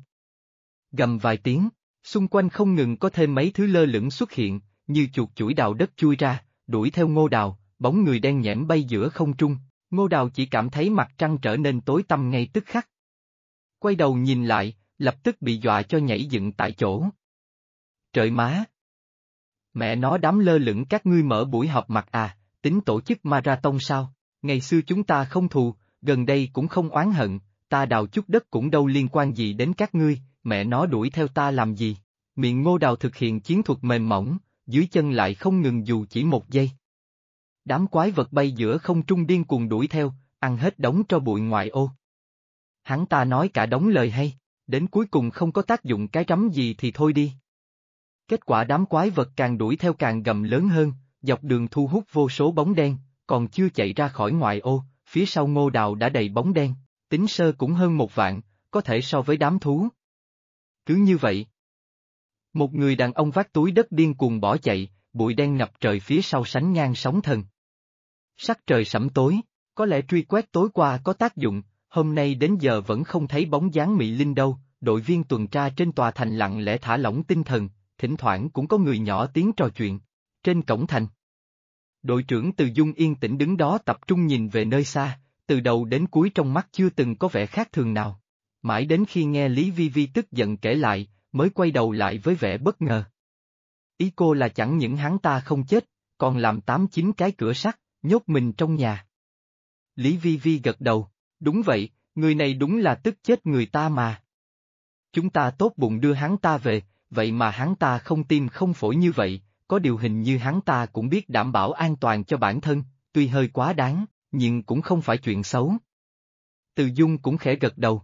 Gầm vài tiếng, xung quanh không ngừng có thêm mấy thứ lơ lửng xuất hiện, như chuột chủi đào đất chui ra, đuổi theo Ngô Đào, bóng người đen nhẽm bay giữa không trung, Ngô Đào chỉ cảm thấy mặt trăng trở nên tối tăm ngay tức khắc. Quay đầu nhìn lại, lập tức bị dọa cho nhảy dựng tại chỗ. Trời má! Mẹ nó đám lơ lửng các ngươi mở buổi họp mặt à, tính tổ chức marathon sao? Ngày xưa chúng ta không thù, gần đây cũng không oán hận, ta đào chút đất cũng đâu liên quan gì đến các ngươi, mẹ nó đuổi theo ta làm gì? Miệng Ngô Đào thực hiện chiến thuật mềm mỏng, dưới chân lại không ngừng dù chỉ một giây. Đám quái vật bay giữa không trung điên cuồng đuổi theo, ăn hết đống tro bụi ngoại ô. Hắn ta nói cả đống lời hay, đến cuối cùng không có tác dụng cái rắm gì thì thôi đi. Kết quả đám quái vật càng đuổi theo càng gầm lớn hơn, dọc đường thu hút vô số bóng đen, còn chưa chạy ra khỏi ngoại ô, phía sau Ngô Đào đã đầy bóng đen, tính sơ cũng hơn 1 vạn, có thể so với đám thú. Cứ như vậy. Một người đàn ông vác túi đất điên cuồng bỏ chạy, bụi đen ngập trời phía sau sánh ngang sóng thần. Sắc trời sẫm tối, có lẽ truy quét tối qua có tác dụng, hôm nay đến giờ vẫn không thấy bóng dáng Mị Linh đâu, đội viên tuần tra trên tòa thành lặng lẽ thả lỏng tinh thần, thỉnh thoảng cũng có người nhỏ tiếng trò chuyện. Trên cổng thành, đội trưởng Từ Dung yên tĩnh đứng đó tập trung nhìn về nơi xa, từ đầu đến cuối trong mắt chưa từng có vẻ khác thường nào. Mãi đến khi nghe Lý Vi Vi tức giận kể lại, mới quay đầu lại với vẻ bất ngờ. Ý cô là chẳng những hắn ta không chết, còn làm 8-9 cái cửa sắt, nhốt mình trong nhà. Lý Vi Vi gật đầu, đúng vậy, người này đúng là tức chết người ta mà. Chúng ta tốt bụng đưa hắn ta về, vậy mà hắn ta không tim không phổi như vậy, có điều hình như hắn ta cũng biết đảm bảo an toàn cho bản thân, tuy hơi quá đáng, nhưng cũng không phải chuyện xấu. Từ Dung cũng khẽ gật đầu.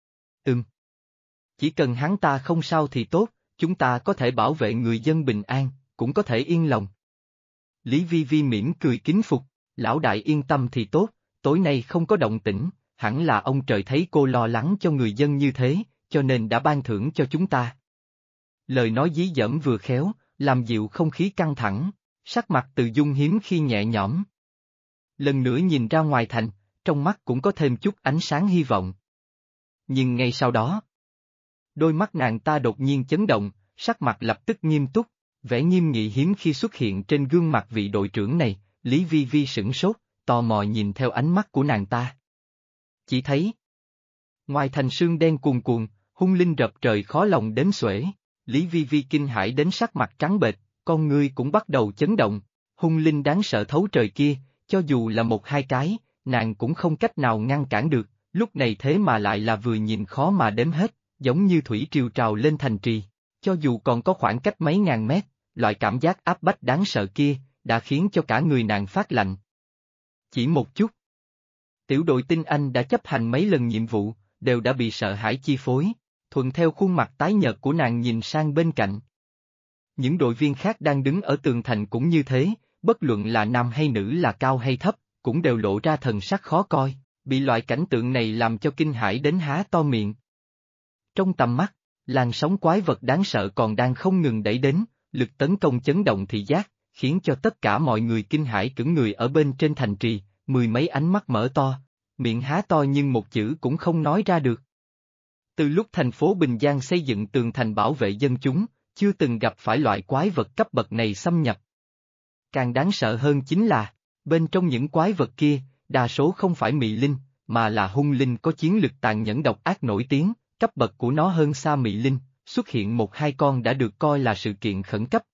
Chỉ cần hắn ta không sao thì tốt, chúng ta có thể bảo vệ người dân bình an, cũng có thể yên lòng. Lý Vi Vi mỉm cười kính phục, lão đại yên tâm thì tốt, tối nay không có động tĩnh, hẳn là ông trời thấy cô lo lắng cho người dân như thế, cho nên đã ban thưởng cho chúng ta. Lời nói dí dỏm vừa khéo, làm dịu không khí căng thẳng, sắc mặt Từ Dung hiếm khi nhẹ nhõm. Lần nữa nhìn ra ngoài thành, trong mắt cũng có thêm chút ánh sáng hy vọng. Nhưng ngay sau đó, đôi mắt nàng ta đột nhiên chấn động, sắc mặt lập tức nghiêm túc, vẻ nghiêm nghị hiếm khi xuất hiện trên gương mặt vị đội trưởng này, Lý Vi Vi sửng sốt, tò mò nhìn theo ánh mắt của nàng ta. Chỉ thấy ngoài thành sương đen cuồn cuộn, hung linh rập trời khó lòng đếm xuể, Lý Vi Vi kinh hãi đến sắc mặt trắng bệch, con ngươi cũng bắt đầu chấn động, hung linh đáng sợ thấu trời kia, cho dù là 1-2 cái, nàng cũng không cách nào ngăn cản được, lúc này thế mà lại là vừa nhìn khó mà đếm hết, giống như thủy triều trào lên thành trì, cho dù còn có khoảng cách mấy ngàn mét, loại cảm giác áp bách đáng sợ kia, đã khiến cho cả người nàng phát lạnh. Chỉ một chút. Tiểu đội tinh anh đã chấp hành mấy lần nhiệm vụ, đều đã bị sợ hãi chi phối, thuận theo khuôn mặt tái nhợt của nàng nhìn sang bên cạnh. Những đội viên khác đang đứng ở tường thành cũng như thế, bất luận là nam hay nữ là cao hay thấp, cũng đều lộ ra thần sắc khó coi, bị loại cảnh tượng này làm cho kinh hãi đến há to miệng. Trong tầm mắt, làn sóng quái vật đáng sợ còn đang không ngừng đẩy đến, lực tấn công chấn động thị giác, khiến cho tất cả mọi người kinh hãi cứng người ở bên trên thành trì, 10 mấy ánh mắt mở to, miệng há to nhưng một chữ cũng không nói ra được. Từ lúc thành phố Bình Giang xây dựng tường thành bảo vệ dân chúng, chưa từng gặp phải loại quái vật cấp bậc này xâm nhập. Càng đáng sợ hơn chính là, bên trong những quái vật kia, đa số không phải mị linh, mà là hung linh có chiến lực tàn nhẫn độc ác nổi tiếng, cấp bậc của nó hơn xa mị linh, xuất hiện 1-2 con đã được coi là sự kiện khẩn cấp,